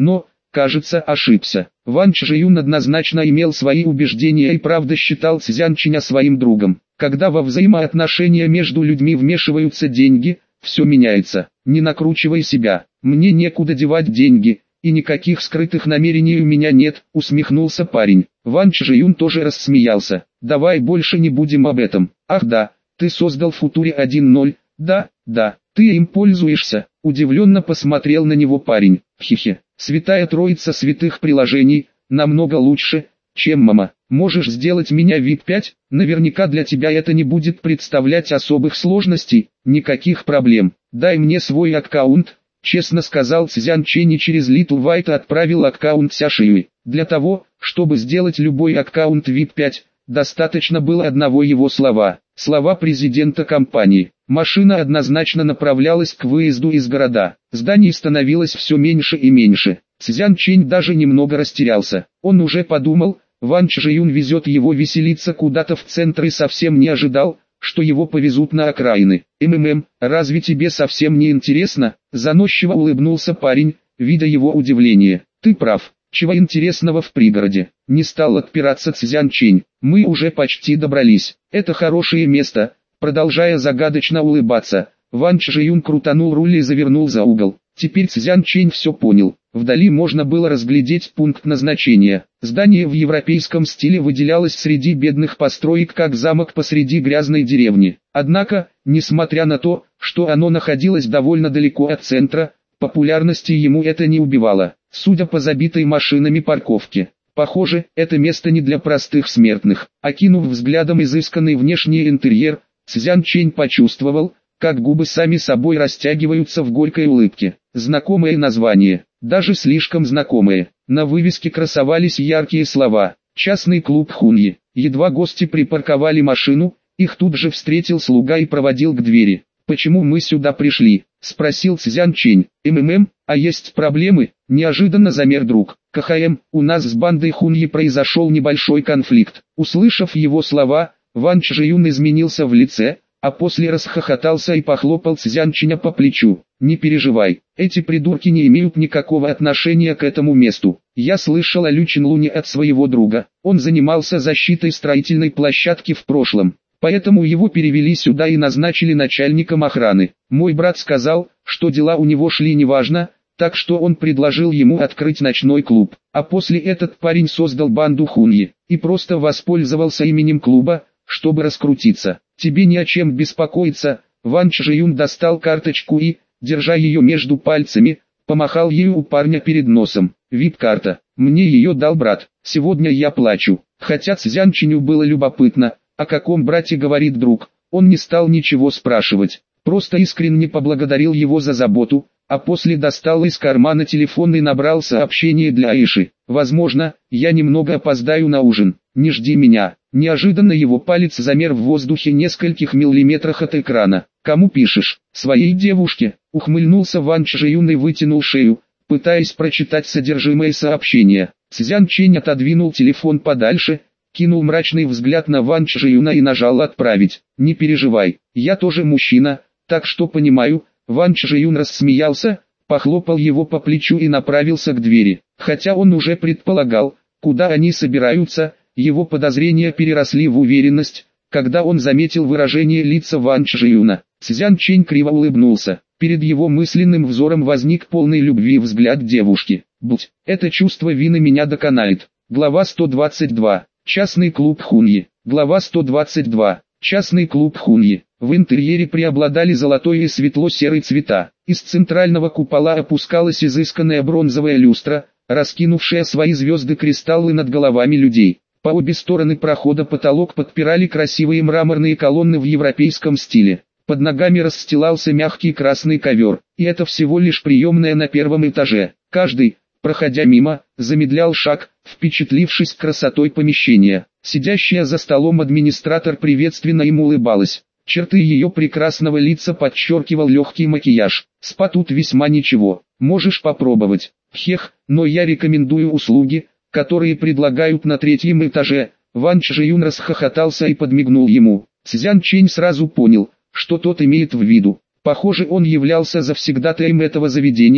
кажется, ошибся. Ван Чжиюн однозначно имел свои убеждения и правда считал Цзян Чиня своим другом. Когда во взаимоотношения между людьми вмешиваются деньги, все меняется. Не накручивай себя. Мне некуда девать деньги, и никаких скрытых намерений у меня нет, усмехнулся парень. Ван Чжиюн тоже рассмеялся. Давай больше не будем об этом. Ах да, ты создал Футури один ноль, да, да, ты им пользуешься. Удивленно посмотрел на него парень. Хихи, святая троица святых приложений, намного лучше, чем мама. Можешь сделать меня ви пять, наверняка для тебя это не будет представлять особых сложностей, никаких проблем. Дай мне свой аккаунт, честно сказал Цзян Чэнь и через Little White отправил аккаунт Сяшиюи. Для того, чтобы сделать любой аккаунт ви пять, достаточно было одного его слова, слова президента компании. Машина однозначно направлялась к выезду из города. Зданий становилось все меньше и меньше. Цзян Чэнь даже немного растерялся. Он уже подумал, Ван Чжиюн везет его веселиться куда-то в центр и совсем не ожидал, что его повезут на окраины. «МММ, разве тебе совсем не интересно?» Заносчиво улыбнулся парень, видя его удивление. «Ты прав, чего интересного в пригороде?» Не стал отпираться Цзян Чэнь. «Мы уже почти добрались. Это хорошее место». Продолжая загадочно улыбаться, Ван Чжиюн крутанул руль и завернул за угол. Теперь Цзян Чэнь все понял. Вдали можно было разглядеть пункт назначения. Здание в европейском стиле выделялось среди бедных построек как замок посреди грязной деревни. Однако, несмотря на то, что оно находилось довольно далеко от центра, популярности ему это не убивало. Судя по забитой машинами парковке, похоже, это место не для простых смертных. Окинув взглядом изысканный внешний интерьер, Цзян Чэнь почувствовал, как губы сами собой растягиваются в горькой улыбке. Знакомое название, даже слишком знакомое. На вывеске красовались яркие слова «Частный клуб Хуньи». Едва гости припарковали машину, их тут же встретил слуга и проводил к двери. «Почему мы сюда пришли?» – спросил Цзян Чэнь. «МММ, а есть проблемы?» – неожиданно замер друг. «КХМ, у нас с бандой Хуньи произошел небольшой конфликт». Услышав его слова, Ван Чжиюн изменился в лице, а после расхохотался и похлопал Цзян Чэня по плечу. «Не переживай, эти придурки не имеют никакого отношения к этому месту. Я слышал о Лю Чинлуне от своего друга. Он занимался защитой строительной площадки в прошлом, поэтому его перевели сюда и назначили начальником охраны. Мой брат сказал, что дела у него шли неважно, так что он предложил ему открыть ночной клуб. А после этот парень создал банду Хуньи и просто воспользовался именем клуба, чтобы раскрутиться. Тебе не о чем беспокоиться». Ван Чжиюн достал карточку и, держа ее между пальцами, помахал ею у парня перед носом. «Вип-карта, мне ее дал брат, сегодня я плачу». Хотя Цзян Чэню было любопытно, о каком брате говорит друг, он не стал ничего спрашивать, просто искренне поблагодарил его за заботу, а после достал из кармана телефон и набрал сообщение для Аиши. «Возможно, я немного опоздаю на ужин, не жди меня». Неожиданно его палец замер в воздухе нескольких миллиметрах от экрана. «Кому пишешь?» «Своей девушке», — ухмыльнулся Ван Чжиюн и вытянул шею, пытаясь прочитать содержимое сообщения. Цзян Чэнь отодвинул телефон подальше, кинул мрачный взгляд на Ван Чжиюна и нажал «Отправить». «Не переживай, я тоже мужчина, так что понимаю». Ван Чжиюн рассмеялся, похлопал его по плечу и направился к двери. Хотя он уже предполагал, куда они собираются, его подозрения переросли в уверенность, когда он заметил выражение лица Ван Чжиюна. Цзян Чэнь криво улыбнулся. Перед его мысленным взором возник полный любви взгляд девушки. «Будь, это чувство вины меня доконает». Глава сто двадцать два. Частный клуб Хуньи. Глава сто двадцать два. Частный клуб Хуньи. В интерьере преобладали золотой и светло-серый цвета. Из центрального купола опускалась изысканная бронзовая люстра, раскинувшая свои звезды-кристаллы над головами людей. По обе стороны прохода потолок подпирали красивые мраморные колонны в европейском стиле. Под ногами расстилался мягкий красный ковер, и это всего лишь приемная на первом этаже. Каждый, проходя мимо, замедлял шаг, впечатлившись красотой помещения. Сидящая за столом администратор приветственно им улыбалась. Черты ее прекрасного лица подчеркивал легкий макияж. «Спа тут весьма ничего, можешь попробовать». «Хех, но я рекомендую услуги, которые предлагают на третьем этаже». Ван Чжиюн расхохотался и подмигнул ему. Цзян Чэнь сразу понял, что тот имеет в виду. Похоже, он являлся завсегдатаем этого заведения,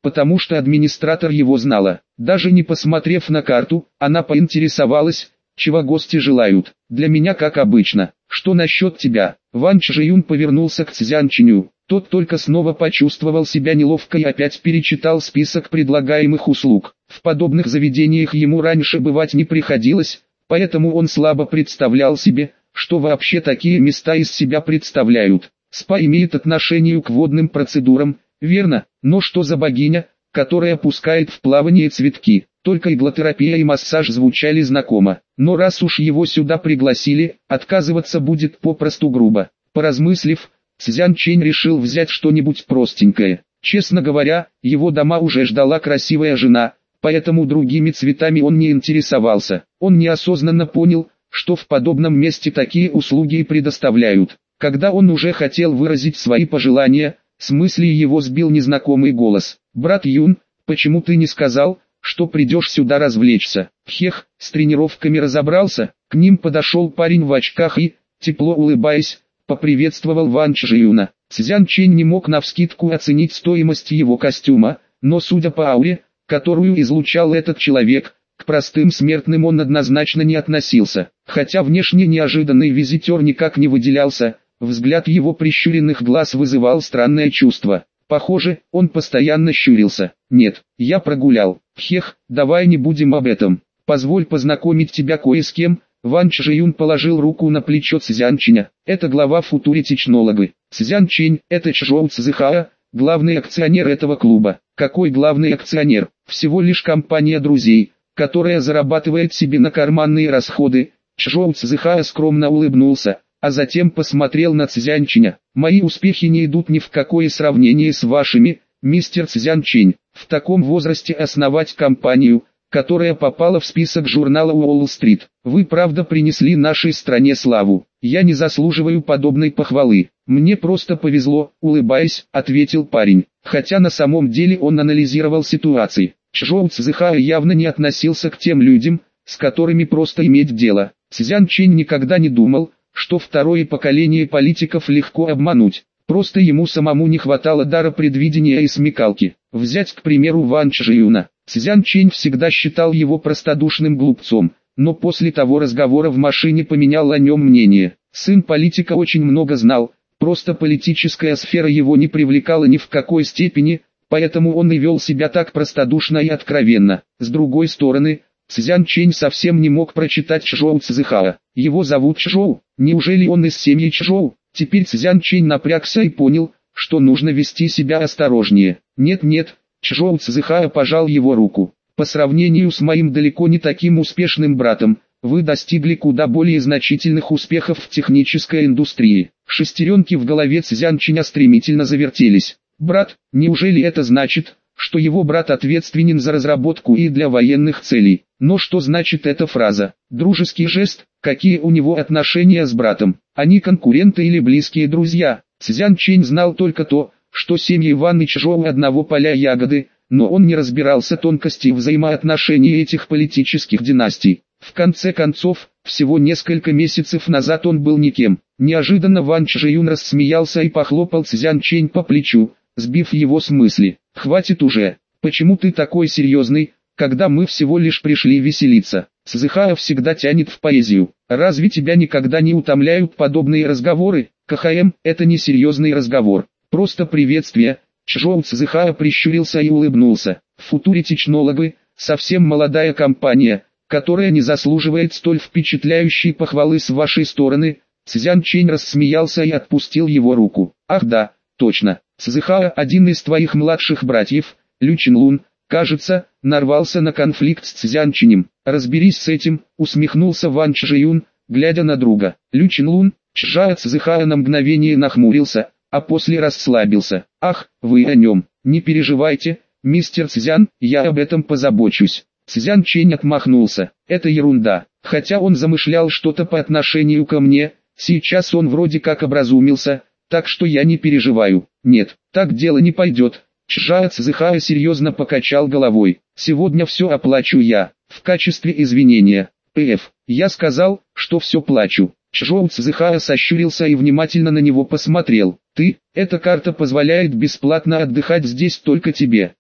потому что администратор его знала. Даже не посмотрев на карту, она поинтересовалась, чего гости желают. Для меня как обычно. Что насчет тебя? Ван Чжиюн повернулся к Цзян Чиню. Тот только снова почувствовал себя неловко и опять перечитал список предлагаемых услуг. В подобных заведениях ему раньше бывать не приходилось, поэтому он слабо представлял себе, что вообще такие места из себя представляют. Спа имеет отношение к водным процедурам, верно, но что за богиня, которая пускает в плавание цветки? Только иглотерапия и массаж звучали знакомо. Но раз уж его сюда пригласили, отказываться будет попросту грубо. Поразмыслив, Цзян Чэнь решил взять что-нибудь простенькое. Честно говоря, его дома уже ждала красивая жена, поэтому другими цветами он не интересовался. Он неосознанно понял, что в подобном месте такие услуги и предоставляют. Когда он уже хотел выразить свои пожелания, с мысли его сбил незнакомый голос. «Брат Юн, почему ты не сказал, что придешь сюда развлечься?» «Хех, с тренировками разобрался?» К ним подошел парень в очках и, тепло улыбаясь, поприветствовал Ван Чжиюна. Цзян Чэнь не мог навскидку оценить стоимость его костюма, но судя по ауре, которую излучал этот человек, к простым смертным он однозначно не относился. Хотя внешне неожиданный визитер никак не выделялся, взгляд его прищуренных глаз вызывал странное чувство. Похоже, он постоянно щурился. «Нет, я прогулял. Хех, давай не будем об этом. Позволь познакомить тебя кое с кем». Ван Чжиюн положил руку на плечо Цзян Чэня. «Это глава Футури Технологы. Цзян Чэнь, это Чжоу Цзэхао, главный акционер этого клуба». «Какой главный акционер? Всего лишь компания друзей, которая зарабатывает себе на карманные расходы». Чжоу Цзэхао скромно улыбнулся, а затем посмотрел на Цзян Чэня. «Мои успехи не идут ни в какое сравнение с вашими, мистер Цзян Чэнь. В таком возрасте основать компанию, которая попала в список журнала Уолл-стрит. Вы правда принесли нашей стране славу. Я не заслуживаю подобной похвалы. Мне просто повезло», — улыбаясь, ответил парень. Хотя на самом деле он анализировал ситуацию. Чжоу Цзэхао явно не относился к тем людям, с которыми просто иметь дело. Цзян Чэнь никогда не думал, что второе поколение политиков легко обмануть. Просто ему самому не хватало дара предвидения и смекалки. Взять, к примеру, Ван Чжиюна. Цзян Чэнь всегда считал его простодушным глупцом, но после того разговора в машине поменял о нем мнение. Сын политика очень много знал, просто политическая сфера его не привлекала ни в какой степени, поэтому он и вел себя так простодушно и откровенно. С другой стороны, Цзян Чэнь совсем не мог прочитать Чжоу Цзэхао. Его зовут Чжоу, неужели он из семьи Чжоу? Теперь Цзян Чэнь напрягся и понял, что нужно вести себя осторожнее. «Нет-нет», Чжоу Цзэхао пожал его руку. «По сравнению с моим далеко не таким успешным братом, вы достигли куда более значительных успехов в технической индустрии». Шестеренки в голове Цзян Чэня стремительно завертелись. «Брат, неужели это значит, что его брат ответственен за разработку и для военных целей?» Но что значит эта фраза? Дружеский жест? Какие у него отношения с братом? Они конкуренты или близкие друзья? Цзян Чэнь знал только то, что семьи Ван и Чжоу одного поля ягоды, но он не разбирался тонкостей взаимоотношений этих политических династий. В конце концов, всего несколько месяцев назад он был никем. Неожиданно Ван Чжиюн рассмеялся и похлопал Цзян Чэнь по плечу, сбив его с мысли. «Хватит уже, почему ты такой серьезный, когда мы всего лишь пришли веселиться? Цзэхао всегда тянет в поэзию. Разве тебя никогда не утомляют подобные разговоры? КХМ – это не серьезный разговор, просто приветствие». Чжоу Цзэхао прищурился и улыбнулся. «Футури Технологы – совсем молодая компания, которая не заслуживает столь впечатляющей похвалы с вашей стороны». Цзян Чэнь рассмеялся и отпустил его руку. «Ах да, точно, Цзэхао, один из твоих младших братьев, Лю Чинлун, кажется, нарвался на конфликт с Цзян Чэнем. Разберись с этим», усмехнулся Ван Чжиюн, глядя на друга. Лю Чинлун, Чжао Цзэхао на мгновение нахмурился, а после расслабился. «Ах, вы о нем, не переживайте, мистер Цзян, я об этом позабочусь». Цзян Чэнь отмахнулся. «Это ерунда, хотя он замышлял что-то по отношению ко мне, сейчас он вроде как образумился, так что я не переживаю». «Нет, так дело не пойдет». Чжао Цзэхао серьезно покачал головой. «Сегодня все оплачу я, в качестве извинения». «Пф, я сказал, что все плачу». Чжоу Цзэхао сощурился и внимательно на него посмотрел. «Ты, эта карта позволяет бесплатно отдыхать здесь только тебе.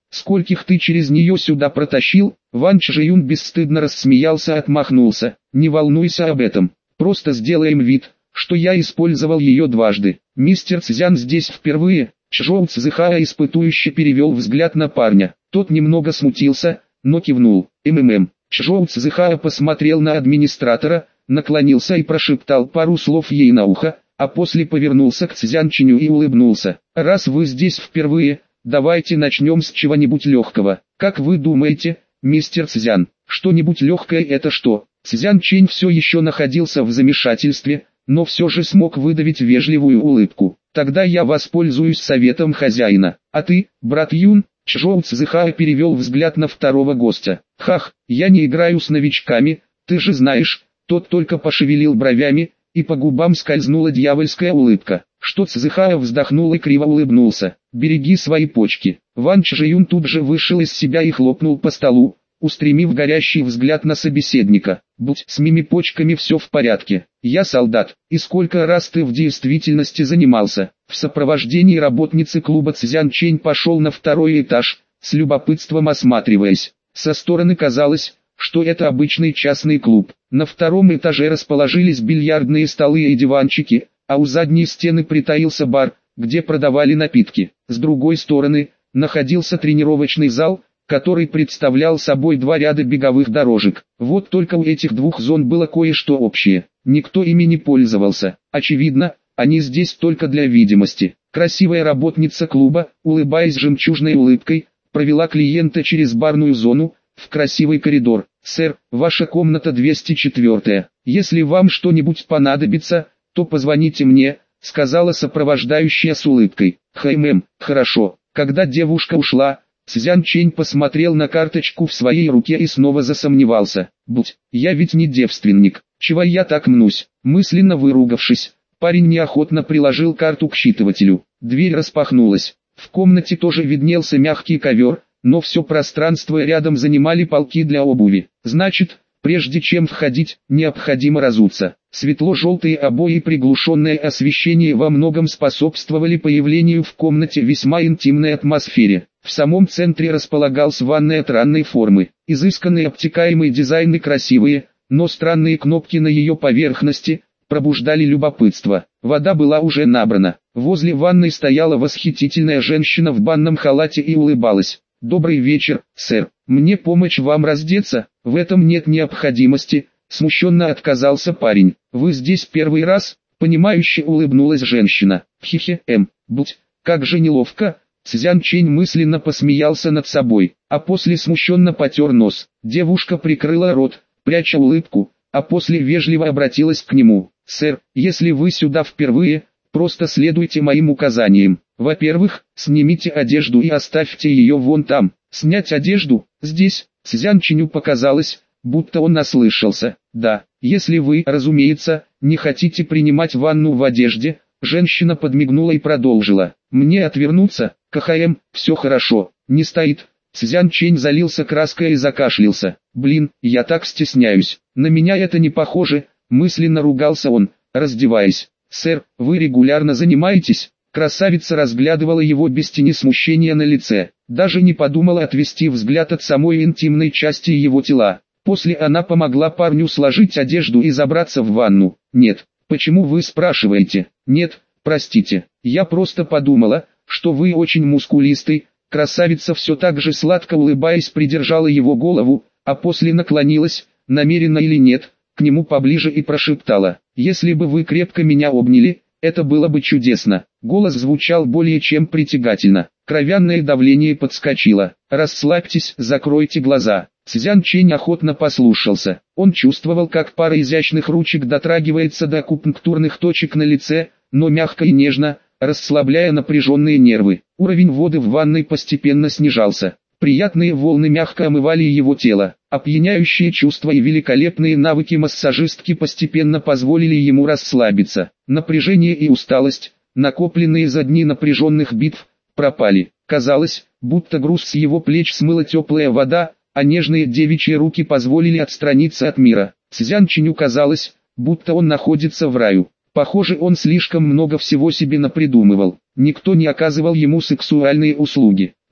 Скольких ты через нее сюда протащил? Ван Чжиюн бесстыдно рассмеялся и отмахнулся. Не волнуйся об этом, просто сделаем вид, что я использовал ее дважды. Мистер Цзян здесь впервые. Чжоу Цзыхая испытующе перевел взгляд на парня. Тот немного смутился, но кивнул. МММ. Чжоу Цзыхая посмотрел на администратора, наклонился и прошептал пару слов ей на ухо, а после повернулся к Цзянчиню и улыбнулся. Раз вы здесь впервые, давайте начнем с чего-нибудь легкого. Как вы думаете, мистер Цзян, что-нибудь легкое это что? Цзянчень все еще находился в замешательстве, но все же смог выдавить вежливую улыбку. Тогда я воспользуюсь советом хозяина. А ты, брат Юн? Чжоу Цзыхая перевел взгляд на второго гостя. Хах, я не играю с новичками, ты же знаешь. Тот только пошевелил бровями, и по губам скользнула дьявольская улыбка. Что Цзыхая вздохнул и криво улыбнулся. Береги свои почки. Ван Чжиюн тут же вышел из себя и хлопнул по столу, устремив горящий взгляд на собеседника. Будь с моими почками все в порядке. Я солдат. И сколько раз ты в действительности занимался? В сопровождении работницы клуба Цзянчень пошел на второй этаж, с любопытством осматриваясь. Со стороны казалось, что это обычный частный клуб. На втором этаже расположились бильярдные столы и диванчики, а у задней стены притаился бар, где продавали напитки. С другой стороны, находился тренировочный зал, который представлял собой два ряда беговых дорожек. Вот только у этих двух зон было кое-что общее. Никто ими не пользовался. Очевидно, они здесь только для видимости. Красивая работница клуба, улыбаясь жемчужной улыбкой, провела клиента через барную зону, в красивый коридор. «Сэр, ваша комната двести четвёртая. Если вам что-нибудь понадобится, то позвоните мне», — сказала сопровождающая с улыбкой. «Хэймэм, хорошо». Когда девушка ушла, Цзянчень посмотрел на карточку в своей руке и снова засомневался. «Будь, я ведь не девственник, чего я так мнусь?» Мысленно выругавшись, парень неохотно приложил карту к считывателю. Дверь распахнулась. В комнате тоже виднелся мягкий ковер, но все пространство рядом занимали полки для обуви. Значит, прежде чем входить, необходимо разуться. Светло-желтые обои и приглушенное освещение во многом способствовали появлению в комнате весьма интимной атмосфере. В самом центре располагалась ванная странной формы. Изысканные обтекаемые дизайны красивые, но странные кнопки на ее поверхности пробуждали любопытство. Вода была уже набрана. Возле ванной стояла восхитительная женщина в банном халате и улыбалась. «Добрый вечер, сэр. Мне помочь вам раздеться?» «В этом нет необходимости», — смущенно отказался парень. «Вы здесь первый раз?» — понимающе улыбнулась женщина. «Хе-хе, эм, будь, как же неловко». Цзянчень мысленно посмеялся над собой, а после смущенно потер нос. Девушка прикрыла рот, пряча улыбку, а после вежливо обратилась к нему. «Сэр, если вы сюда впервые, просто следуйте моим указаниям. Во-первых, снимите одежду и оставьте ее вон там». «Снять одежду? Здесь?» Цзянченю показалось, будто он наслышался. «Да, если вы, разумеется, не хотите принимать ванну в одежде». Женщина подмигнула и продолжила. «Мне отвернуться? КХМ, все хорошо, не стоит». Цзянчень залился краской и закашлялся. «Блин, я так стесняюсь, на меня это не похоже», мысленно ругался он, раздеваясь. «Сэр, вы регулярно занимаетесь?» Красавица разглядывала его без тени смущения на лице, даже не подумала отвести взгляд от самой интимной части его тела. После она помогла парню сложить одежду и забраться в ванну. «Нет, почему вы спрашиваете?» «Нет, простите, я просто подумала, что вы очень мускулистый». Красавица все так же сладко улыбаясь придержала его голову, а после наклонилась, намеренно или нет, к нему поближе и прошептала: «Если бы вы крепко меня обняли, это было бы чудесно». Голос звучал более чем притягательно. Кровяное давление подскочило. «Расслабьтесь, закройте глаза». Цзянчень охотно послушался. Он чувствовал, как пара изящных ручек дотрагивается до акупунктурных точек на лице, но мягко и нежно, расслабляя напряженные нервы. Уровень воды в ванной постепенно снижался. Приятные волны мягко омывали его тело. Опьяняющие чувства и великолепные навыки массажистки постепенно позволили ему расслабиться. Напряжение и усталость, накопленные за дни напряженных битв, пропали. Казалось, будто груз с его плеч смыла теплая вода, а нежные девичьи руки позволили отстраниться от мира. Цзянченю казалось, будто он находится в раю. Похоже, он слишком много всего себе напридумывал. Никто не оказывал ему сексуальные услуги.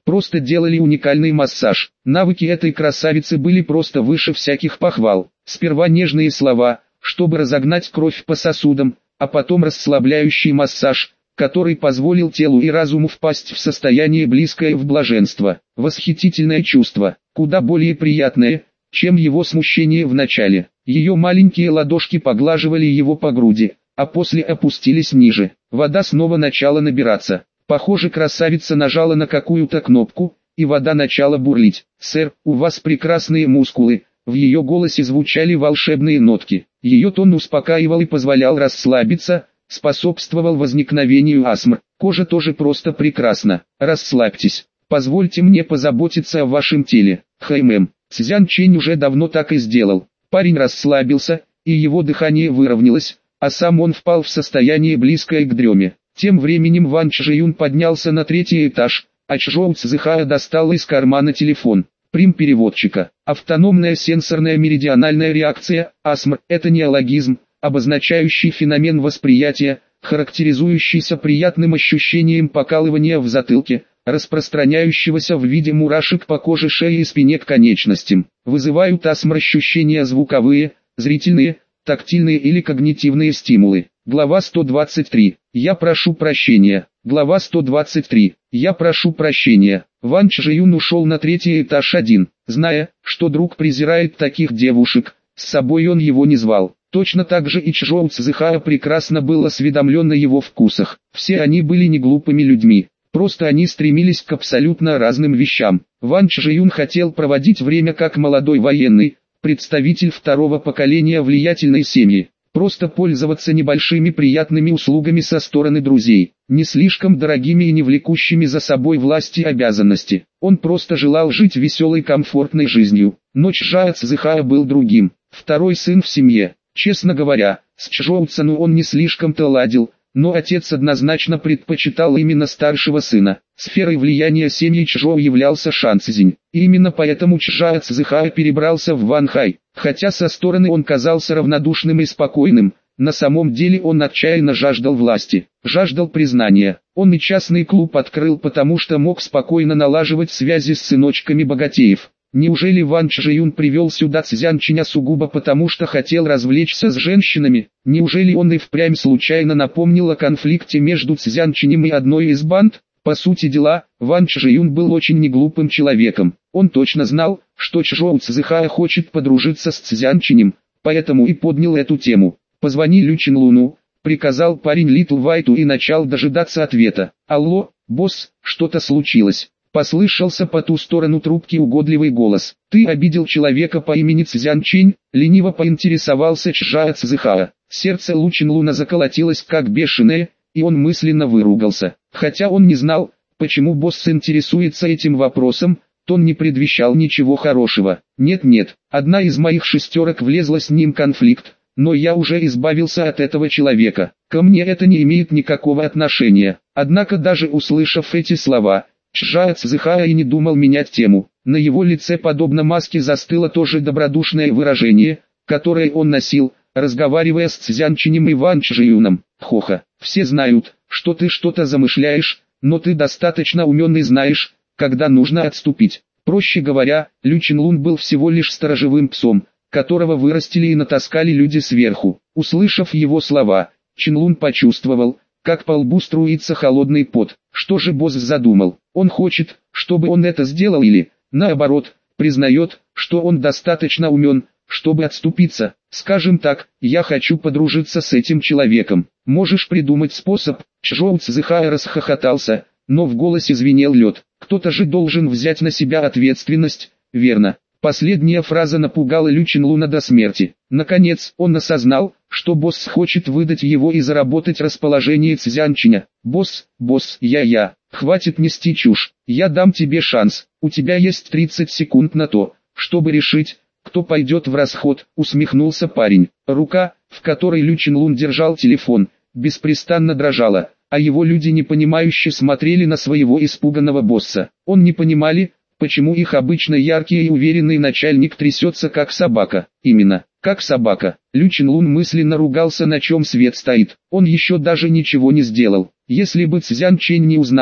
просто делали уникальный массаж. Навыки этой красавицы были просто выше всяких похвал. Сперва нежные слова, чтобы разогнать кровь по сосудам, а потом расслабляющий массаж, который позволил телу и разуму впасть в состояние близкое в блаженство. Восхитительное чувство, куда более приятное, чем его смущение в начале. Ее маленькие ладошки поглаживали его по груди, а после опустились ниже. Вода снова начала набираться. Похоже, красавица нажала на какую-то кнопку, и вода начала бурлить. «Сэр, у вас прекрасные мускулы». В ее голосе звучали волшебные нотки. Ее тон успокаивал и позволял расслабиться, способствовал возникновению астмы. Кожа тоже просто прекрасна. Расслабьтесь. Позвольте мне позаботиться о вашем теле. Хэймэм. Цзян Чэнь уже давно так и сделал. Парень расслабился, и его дыхание выровнялось, а сам он впал в состояние близкое к дреме. Тем временем Ван Чжэюн поднялся на третий этаж, а Чжоу Цзэхая достал из кармана телефон. Прим переводчика. Автономная сенсорная меридиональная реакция, АСМР, это неологизм, обозначающий феномен восприятия, характеризующийся приятным ощущением покалывания в затылке, распространяющегося в виде мурашек по коже шеи и спине к конечностям. Вызывают АСМР ощущения звуковые, зрительные, тактильные или когнитивные стимулы. Глава сто двадцать три. Я прошу прощения. Глава сто двадцать три. Я прошу прощения. Ван Чжэюн ушел на третий этаж один, зная, что друг презирает таких девушек, с собой он его не звал. Точно так же и Чжоу Цзэхая прекрасно был осведомлен о его вкусах. Все они были не глупыми людьми, просто они стремились к абсолютно разным вещам. Ван Чжэюн хотел проводить время как молодой военный, представитель второго поколения влиятельной семьи. Просто пользоваться небольшими приятными услугами со стороны друзей, не слишком дорогими и не влекущими за собой власти и обязанности. Он просто желал жить веселой комфортной жизнью. Но Чжао Цзэхая был другим, второй сын в семье. Честно говоря, с Чжоу Цзэну он не слишком-то ладил, но отец однозначно предпочитал именно старшего сына. Сферой влияния семьи Чжоу являлся Шан Цзинь. И именно поэтому Чжао Цзэхая перебрался в Ванхай. Хотя со стороны он казался равнодушным и спокойным, на самом деле он отчаянно жаждал власти, жаждал признания. Он и частный клуб открыл, потому что мог спокойно налаживать связи с сыночками богатеев. Неужели Ван Чжэюн привел сюда Цзян Чэня сугубо потому, что хотел развлечься с женщинами? Неужели он и впрямь случайно напомнил о конфликте между Цзян Чэнем и одной из банд? По сути дела, Ван Чжэюн был очень неглупым человеком. Он точно знал, что Чжоу Цзэхая хочет подружиться с Цзян Чэнем, поэтому и поднял эту тему. «Позвони Лю Чинлуну», — приказал парень Литл Вайту и начал дожидаться ответа. «Алло, босс, что-то случилось?» Послышался по ту сторону трубки угодливый голос. «Ты обидел человека по имени Цзян Чэнь?» — лениво поинтересовался Чжао Цзэхая. Сердце Лу Чинлуна заколотилось как бешеное, и он мысленно выругался. Хотя он не знал, почему босс интересуется этим вопросом, тон не предвещал ничего хорошего. «Нет-нет, одна из моих шестерок влезла с ним в конфликт, но я уже избавился от этого человека. Ко мне это не имеет никакого отношения». Однако даже услышав эти слова, Чжао Цзэхая и не думал менять тему. На его лице подобно маске застыло то же добродушное выражение, которое он носил, разговаривая с Цзян Чэнем и Ван Чжэюном. «Хоха, все знают, что ты что-то замышляешь, но ты достаточно умен и знаешь, когда нужно отступить». Проще говоря, Лю Чинлун был всего лишь сторожевым псом, которого вырастили и натаскали люди сверху. Услышав его слова, Чинлун почувствовал, как по лбу струится холодный пот. Что же босс задумал? Он хочет, чтобы он это сделал или, наоборот, признает, что он достаточно умен, чтобы отступиться? Скажем так, я хочу подружиться с этим человеком. Можешь придумать способ? Чжоу Цзэхая расхохотался, но в голосе звенел лед. Кто-то же должен взять на себя ответственность, верно? Последняя фраза напугала Лю Чинлуна до смерти. Наконец, он осознал, что босс хочет выдать его и заработать расположение Цзян Чэня. «Босс, босс, я-я, хватит нести чушь, я дам тебе шанс, у тебя есть тридцать секунд на то, чтобы решить, кто пойдет в расход», — усмехнулся парень. Рука, в которой Лю Чинлун держал телефон, беспрестанно дрожала, а его люди непонимающе смотрели на своего испуганного босса. Он не понимали, почему их обычно яркий и уверенный начальник трясется как собака. Именно, как собака. Лю Чинлун мысленно ругался, на чем свет стоит. Он еще даже ничего не сделал. Если бы Цзян Чэнь не узнал,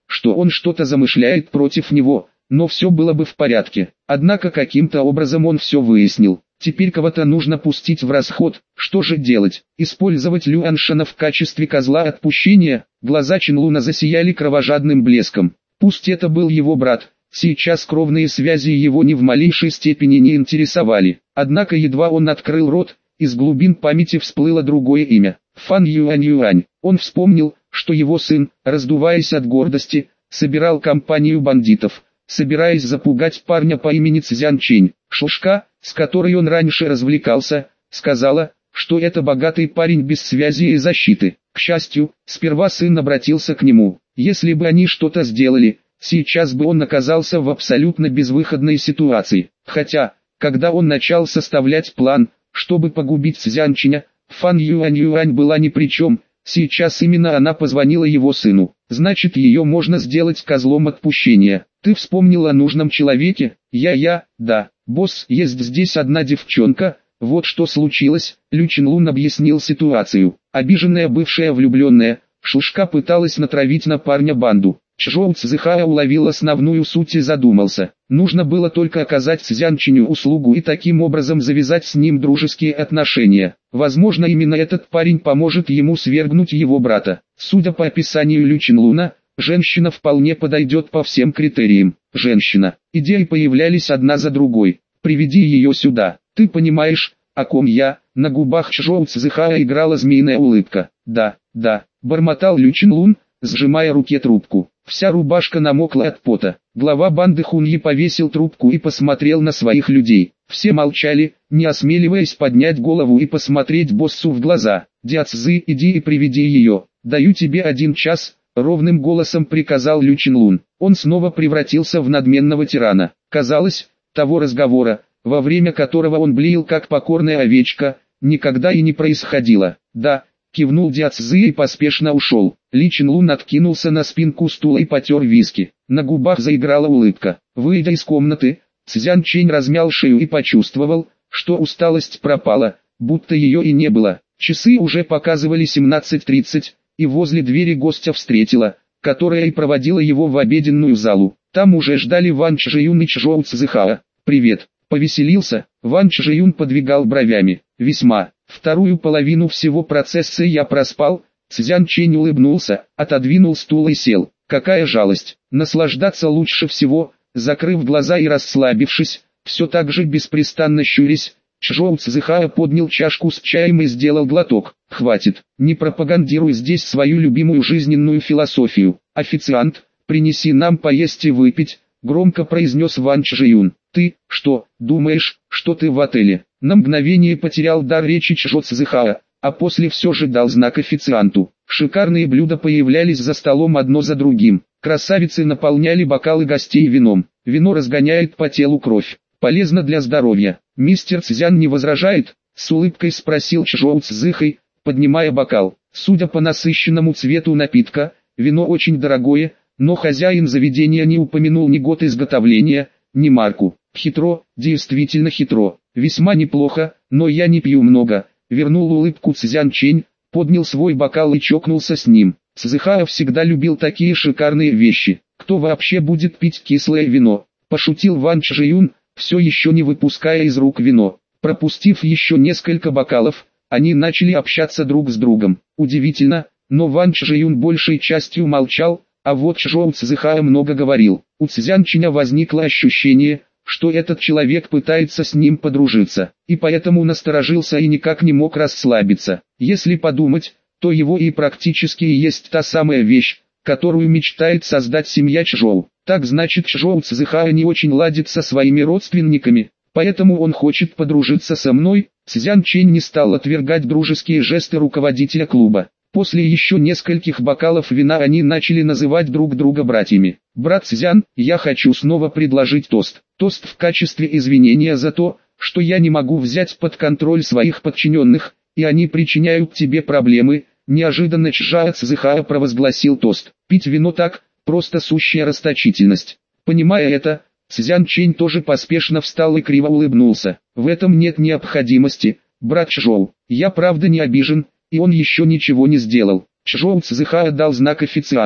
что он что-то замышляет против него, но все было бы в порядке. Однако каким-то образом он все выяснил. Теперь кого-то нужно пустить в расход. Что же делать? Использовать Люаншана в качестве козла отпущения? Глаза Чинлуна засияли кровожадным блеском. Пусть это был его брат, сейчас кровные связи его ни в малейшей степени не интересовали. Однако едва он открыл рот, из глубин памяти всплыло другое имя. Фан Юань Юань. Он вспомнил, что его сын, раздуваясь от гордости, собирал компанию бандитов, собираясь запугать парня по имени Цзян Чень. Шушка, с которой он раньше развлекался, сказала, что это богатый парень без связи и защиты. К счастью, сперва сын обратился к нему. Если бы они что-то сделали, сейчас бы он оказался в абсолютно безвыходной ситуации. Хотя, когда он начал составлять план, чтобы погубить Цзян Чиня, Фан Юань Юань была ни при чем. Сейчас именно она позвонила его сыну. Значит, ее можно сделать козлом отпущения. Ты вспомнил о нужном человеке? Я-я, да. Босс, есть здесь одна девчонка. Вот что случилось. Лю Чинлун объяснил ситуацию. Обиженная бывшая влюбленная, Шушка пыталась натравить на парня банду. Чжоу Цзыхая уловил основную суть и задумался. Нужно было только оказать Цзян Чиню услугу и таким образом завязать с ним дружеские отношения. Возможно, именно этот парень поможет ему свергнуть его брата. Судя по описанию Лю Чинлуна, женщина вполне подойдет по всем критериям. Женщина. Идеи появлялись одна за другой. Приведи ее сюда. Ты понимаешь, о ком я? На губах Чжоу Цзыхая играла змеиная улыбка. Да, да, бормотал Лю Чинлун, сжимая в руке трубку. Вся рубашка намокла от пота. Глава банды Хуньи повесил трубку и посмотрел на своих людей. Все молчали, не осмеливаясь поднять голову и посмотреть боссу в глаза. «Дяцзы, иди и приведи ее. Даю тебе один час», — ровным голосом приказал Лю Чинлун. Он снова превратился в надменного тирана. Казалось, того разговора, во время которого он блеял как покорная овечка, никогда и не происходило. «Да», — кивнул Дяцзы и поспешно ушел. Ли Чинлун откинулся на спинку стула и потер виски. На губах заиграла улыбка. Выйдя из комнаты, Цзян Чень размял шею и почувствовал, что усталость пропала, будто ее и не было. Часы уже показывали семнадцать тридцать, и возле двери гостя встретила, которая и проводила его в обеденную залу. Там уже ждали Ван Чжэюн и Чжоу Цзыхаа. «Привет». Повеселился, Ван Чжэюн подвигал бровями. «Весьма. Вторую половину всего процесса я проспал». Цзян Чень улыбнулся, отодвинул стул и сел. Какая жалость. Наслаждаться лучше всего, закрыв глаза и расслабившись, все так же беспрестанно щурясь. Чжоу Цзыхая поднял чашку с чаем и сделал глоток. «Хватит, не пропагандируй здесь свою любимую жизненную философию. Официант, принеси нам поесть и выпить», — громко произнес Ван Чжэюн. «Ты, что, думаешь, что ты в отеле?» На мгновение потерял дар речи Чжоу Цзыхая, а после все же дал знак официанту. Шикарные блюда появлялись за столом одно за другим. Красавицы наполняли бокалы гостей вином. Вино разгоняет по телу кровь. Полезно для здоровья. «Мистер Цзян не возражает?» — с улыбкой спросил Чжоу Цзыхай, поднимая бокал. Судя по насыщенному цвету напитка, вино очень дорогое, но хозяин заведения не упомянул ни год изготовления, ни марку. «Хитро, действительно хитро. Весьма неплохо, но я не пью много», — вернул улыбку Цзян Чень, поднял свой бокал и чокнулся с ним. Цзыхая всегда любил такие шикарные вещи. «Кто вообще будет пить кислое вино?» — пошутил Ван Чжэюн, все еще не выпуская из рук вино. Пропустив еще несколько бокалов, они начали общаться друг с другом. Удивительно, но Ван Чжэюн большей частью молчал, а вот Чжоу Цзыхая много говорил. У Цзян Чиня возникло ощущение, что этот человек пытается с ним подружиться, и поэтому насторожился и никак не мог расслабиться. Если подумать, то его и практически и есть та самая вещь, которую мечтает создать семья Чжоу. Так значит, Чжоу Цзыхая не очень ладит со своими родственниками, поэтому он хочет подружиться со мной. Цзян Чень не стал отвергать дружеские жесты руководителя клуба. После еще нескольких бокалов вина они начали называть друг друга братьями. «Брат Цзян, я хочу снова предложить тост. Тост в качестве извинения за то, что я не могу взять под контроль своих подчиненных, и они причиняют тебе проблемы». Неожиданно Чжоу Цзыхая провозгласил тост. Пить вино так, просто сущая расточительность. Понимая это, Цзян Чень тоже поспешно встал и криво улыбнулся. «В этом нет необходимости, брат Чжоу. Я правда не обижен». И он еще ничего не сделал. Чжоу Цзыхая дал знак официанту.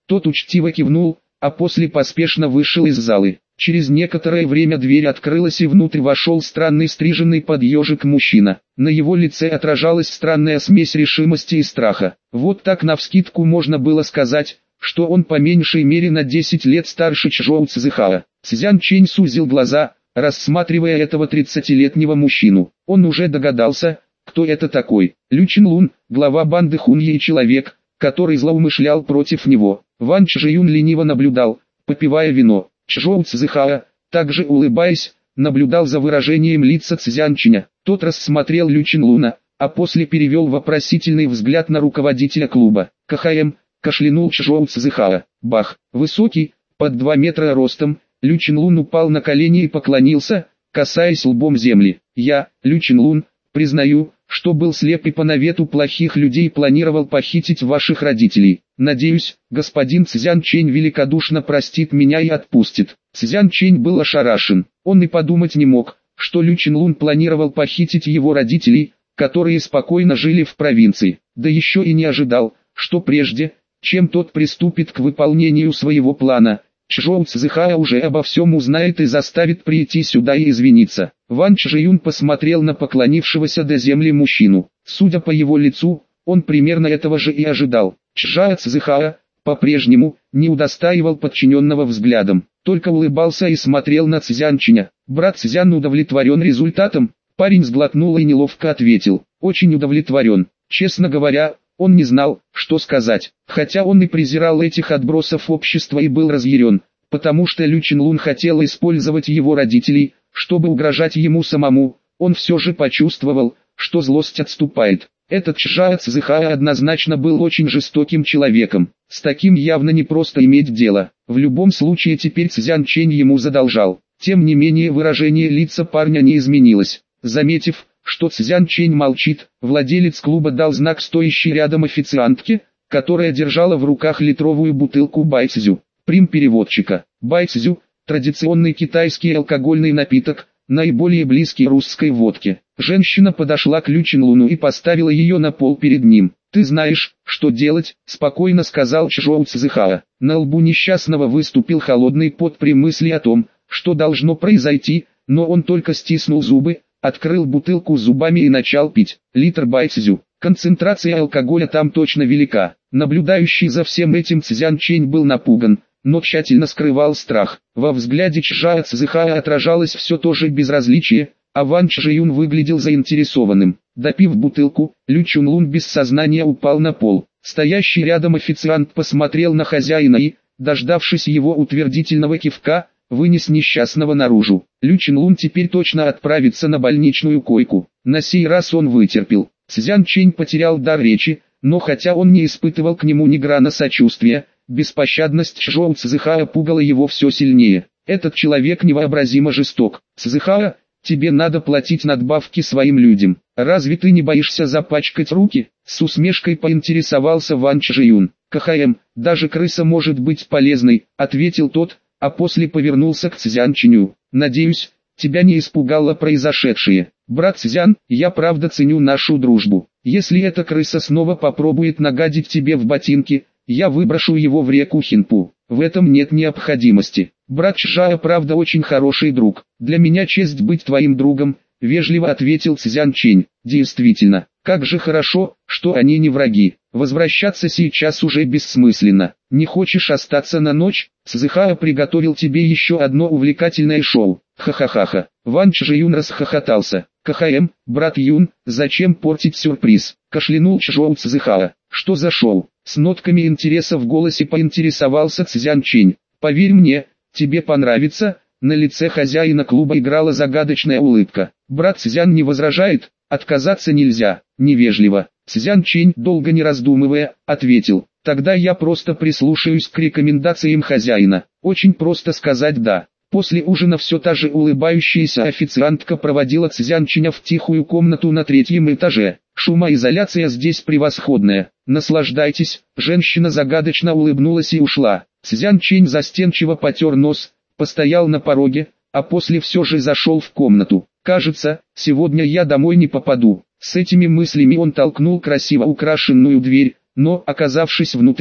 Тот учтиво кивнул, а после поспешно вышел из залы. Через некоторое время дверь открылась и внутрь вошел странный стриженный под ежик мужчина. На его лице отражалась странная смесь решимости и страха. Вот так навскидку можно было сказать, что он по меньшей мере на десять лет старше Чжоу Цзыхаа. Цзян Чэнь сузил глаза, рассматривая этого тридцатилетнего мужчину. Он уже догадался, кто это такой. Лю Чинлун, глава банды Хуньи и человек, который злоумышлял против него. Ван Чжиюн лениво наблюдал, попивая вино. Чжоу Цзыхаа, также улыбаясь, наблюдал за выражением лица Цзянчиня. Тот рассмотрел Лю Чинлуна, а после перевел вопросительный взгляд на руководителя клуба. КХМ, кашлянул Чжоу Цзыхаа. Бах! Высокий, под два метра ростом, Лю Чинлун упал на колени и поклонился, касаясь лбом земли. Я, Лю Чинлун, признаю, что был слеп и по навету плохих людей планировал похитить ваших родителей. Надеюсь, господин Цзян Чэнь великодушно простит меня и отпустит. Цзян Чэнь был ошарашен. Он и подумать не мог, что Лю Чинлун планировал похитить его родителей, которые спокойно жили в провинции. Да еще и не ожидал, что прежде, чем тот приступит к выполнению своего плана, Чжоу Цзыхаа уже обо всем узнает и заставит прийти сюда и извиниться. Ван Чжиюн посмотрел на поклонившегося до земли мужчину. Судя по его лицу, он примерно этого же и ожидал. Чжоу Цзыхаа, по-прежнему, не удостаивал подчиненного взглядом, только улыбался и смотрел на Цзянчиня. Брат Цзян удовлетворен результатом? Парень сглотнул и неловко ответил. Очень удовлетворен. Честно говоря, он не знал, что сказать, хотя он и презирал этих отбросов общества и был разъярен, потому что Лю Чинлун хотел использовать его родителей, чтобы угрожать ему самому. Он все же почувствовал, что злость отступает. Этот Чжоу Цзыхаа однозначно был очень жестоким человеком, с таким явно не просто иметь дело. В любом случае теперь Цзян Чэнь ему задолжал. Тем не менее выражение лица парня не изменилось. Заметив, что Цзян Чэнь молчит, владелец клуба дал знак стоящей рядом официантке, которая держала в руках литровую бутылку байцзю. Прим переводчика. Байцзю – традиционный китайский алкогольный напиток, наиболее близкий русской водке. Женщина подошла к Лю Чинлуну и поставила ее на пол перед ним. «Ты знаешь, что делать», – спокойно сказал Чжоу Цзыхаа. На лбу несчастного выступил холодный пот при мысли о том, что должно произойти, но он только стиснул зубы, открыл бутылку зубами и начал пить. Литр байцзю. Концентрация алкоголя там точно велика. Наблюдающий за всем этим Цзян Чэнь был напуган, но тщательно скрывал страх. Во взгляде Чжоу Цзыхаа отражалось все то же безразличие, а Ван Чжиюн выглядел заинтересованным. Допив бутылку, Лю Чинлун без сознания упал на пол. Стоящий рядом официант посмотрел на хозяина и, дождавшись его утвердительного кивка, вынес несчастного наружу. Лю Чинлун теперь точно отправится на больничную койку. На сей раз он вытерпел. Цзян Чэнь потерял дар речи, но хотя он не испытывал к нему ни грана сочувствия, беспощадность Чжоу Цзыхаа пугала его все сильнее. Этот человек невообразимо жесток. Цзыхаа, тебе надо платить надбавки своим людям. Разве ты не боишься запачкать руки? С усмешкой поинтересовался Ван Чжиюн. КХМ, даже крыса может быть полезной, ответил тот, а после повернулся к Цзян Чэню. Надеюсь, тебя не испугало произошедшее. Брат Цзян, я правда ценю нашу дружбу. Если эта крыса снова попробует нагадить тебе в ботинки, я выброшу его в реку Хинпу. В этом нет необходимости. Брат Чжоу правда очень хороший друг. Для меня честь быть твоим другом, вежливо ответил Цзян Чэнь. Действительно, как же хорошо, что они не враги. Возвращаться сейчас уже бессмысленно. Не хочешь остаться на ночь? Цзыхаа приготовил тебе еще одно увлекательное шоу. Ха-ха-ха-ха. Ван Чжиюн расхохотался. КХМ, брат Юн, зачем портить сюрприз? Кашлянул Чжоу Цзыхаа. Что за шоу? С нотками интереса в голосе поинтересовался Цзян Чэнь. Поверь мне, тебе понравится. На лице хозяина клуба играла загадочная улыбка. Брат Цзян не возражает, отказаться нельзя, невежливо. Цзян Чэнь, долго не раздумывая, ответил. Тогда я просто прислушаюсь к рекомендациям хозяина. Очень просто сказать «да». После ужина все та же улыбающаяся официантка проводила Цзян Чэня в тихую комнату на третьем этаже. Шумоизоляция здесь превосходная. Наслаждайтесь. Женщина загадочно улыбнулась и ушла. Цзян Чэнь застенчиво потер нос, постоял на пороге, а после все же зашел в комнату. Кажется, сегодня я домой не попаду. С этими мыслями он толкнул красиво украшенную дверь, но, оказавшись внутри,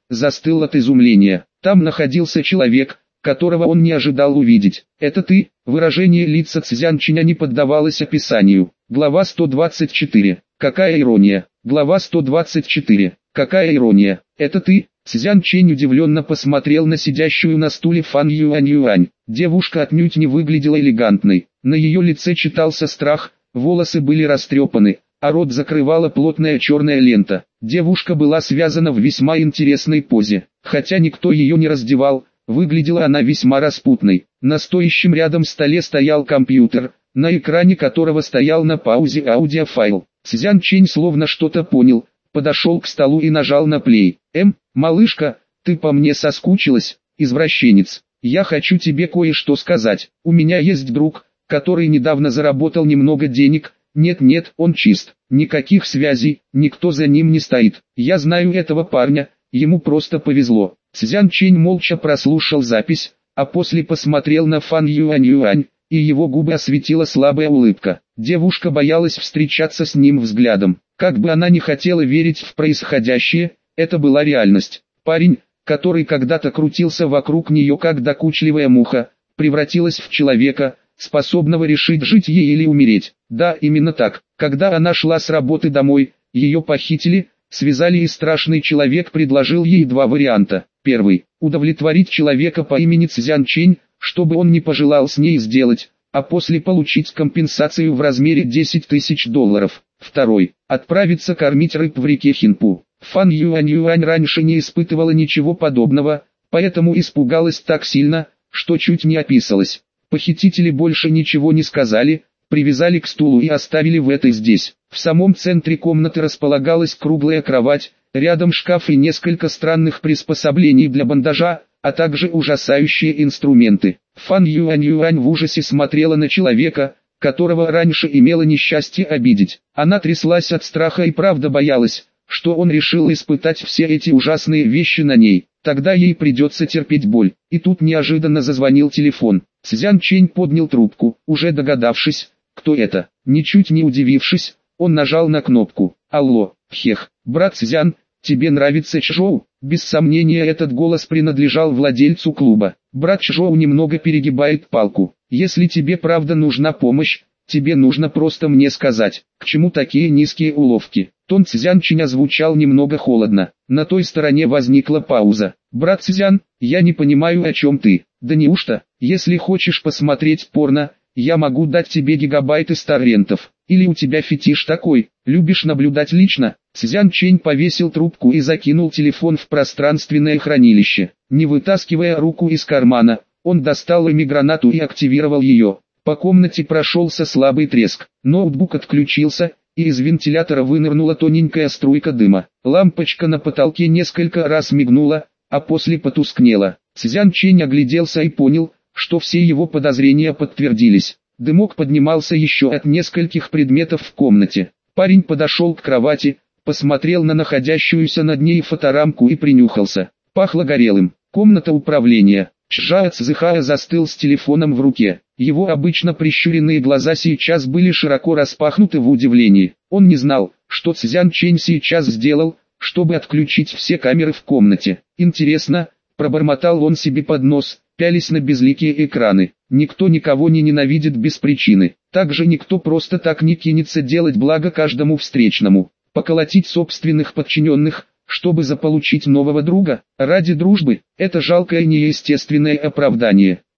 застыл от изумления. Там находился человек, которого он не ожидал увидеть. «Это ты?» Выражение лица Цзянчиня не поддавалось описанию. Глава сто двадцать четыре. Какая ирония. Глава сто двадцать четыре. Какая ирония. «Это ты?» Цзян Чэнь удивленно посмотрел на сидящую на стуле Фан Юань Юань. Девушка отнюдь не выглядела элегантной. На ее лице читался страх, волосы были растрепаны, а рот закрывала плотная черная лента. Девушка была связана в весьма интересной позе. Хотя никто ее не раздевал, выглядела она весьма распутной. На стоящем рядом столе стоял компьютер, на экране которого стоял на паузе аудиофайл. Цзян Чэнь словно что-то понял, подошел к столу и нажал на плей. «Эм, малышка, ты по мне соскучилась, извращенец? Я хочу тебе кое-что сказать. У меня есть друг, который недавно заработал немного денег. Нет-нет, он чист. Никаких связей, никто за ним не стоит. Я знаю этого парня, ему просто повезло». Цзян Чэнь молча прослушал запись, а после посмотрел на Фан Юань Юань, и его губы осветила слабая улыбка. Девушка боялась встречаться с ним взглядом. Как бы она ни хотела верить в происходящее, это была реальность. Парень, который когда-то крутился вокруг нее как докучливая муха, превратилась в человека, способного решить, жить ей или умереть. Да, именно так. Когда она шла с работы домой, ее похитили, связали, и страшный человек предложил ей два варианта. Первый – удовлетворить человека по имени Цзян Чэнь, чтобы он не пожелал с ней сделать, а после получить компенсацию в размере десять тысяч долларов. Второй – отправиться кормить рыб в реке Хинпу. Фан Юань Юань раньше не испытывала ничего подобного, поэтому испугалась так сильно, что чуть не описалась. Похитители больше ничего не сказали, привязали к стулу и оставили в этой здесь. В самом центре комнаты располагалась круглая кровать, рядом шкаф и несколько странных приспособлений для бандажа, а также ужасающие инструменты. Фан Юань Юань в ужасе смотрела на человека, которого раньше имела несчастье обидеть. Она тряслась от страха и правда боялась, что он решил испытать все эти ужасные вещи на ней. Тогда ей придется терпеть боль. И тут неожиданно зазвонил телефон. Цзян Чэнь поднял трубку, уже догадавшись, кто это. Ничуть не удивившись, он нажал на кнопку. «Алло, хех, брат Цзян, тебе нравится Чжоу?» Без сомнения этот голос принадлежал владельцу клуба. Брат Чжоу немного перегибает палку. «Если тебе правда нужна помощь, тебе нужно просто мне сказать, к чему такие низкие уловки». Тон Цзян Чэня звучал немного холодно. На той стороне возникла пауза. «Брат Цзян, я не понимаю, о чем ты. Да неужто, если хочешь посмотреть порно, я могу дать тебе гигабайты с торрентов. Или у тебя фетиш такой, любишь наблюдать лично?» Цзян Чэнь повесил трубку и закинул телефон в пространственное хранилище. Не вытаскивая руку из кармана, он достал эмигранату и активировал ее. По комнате прошелся слабый треск. Ноутбук отключился, и из вентилятора вынырнула тоненькая струйка дыма. Лампочка на потолке несколько раз мигнула, а после потускнела. Цзян Чэнь огляделся и понял, что все его подозрения подтвердились. Дымок поднимался еще от нескольких предметов в комнате. Парень подошел к кровати, посмотрел на находящуюся над ней фоторамку и принюхался. Пахло горелым. Комната управления. Чжао Цзыхая застыл с телефоном в руке. Его обычно прищуренные глаза сейчас были широко распахнуты в удивлении. Он не знал, что Цзян Чэнь сейчас сделал, чтобы отключить все камеры в комнате. «Интересно», — пробормотал он себе под нос, пялись на безликие экраны. Никто никого не ненавидит без причины. Также никто просто так не кинется делать благо каждому встречному. Поколотить собственных подчиненных, чтобы заполучить нового друга, ради дружбы, это жалкое неестественное оправдание.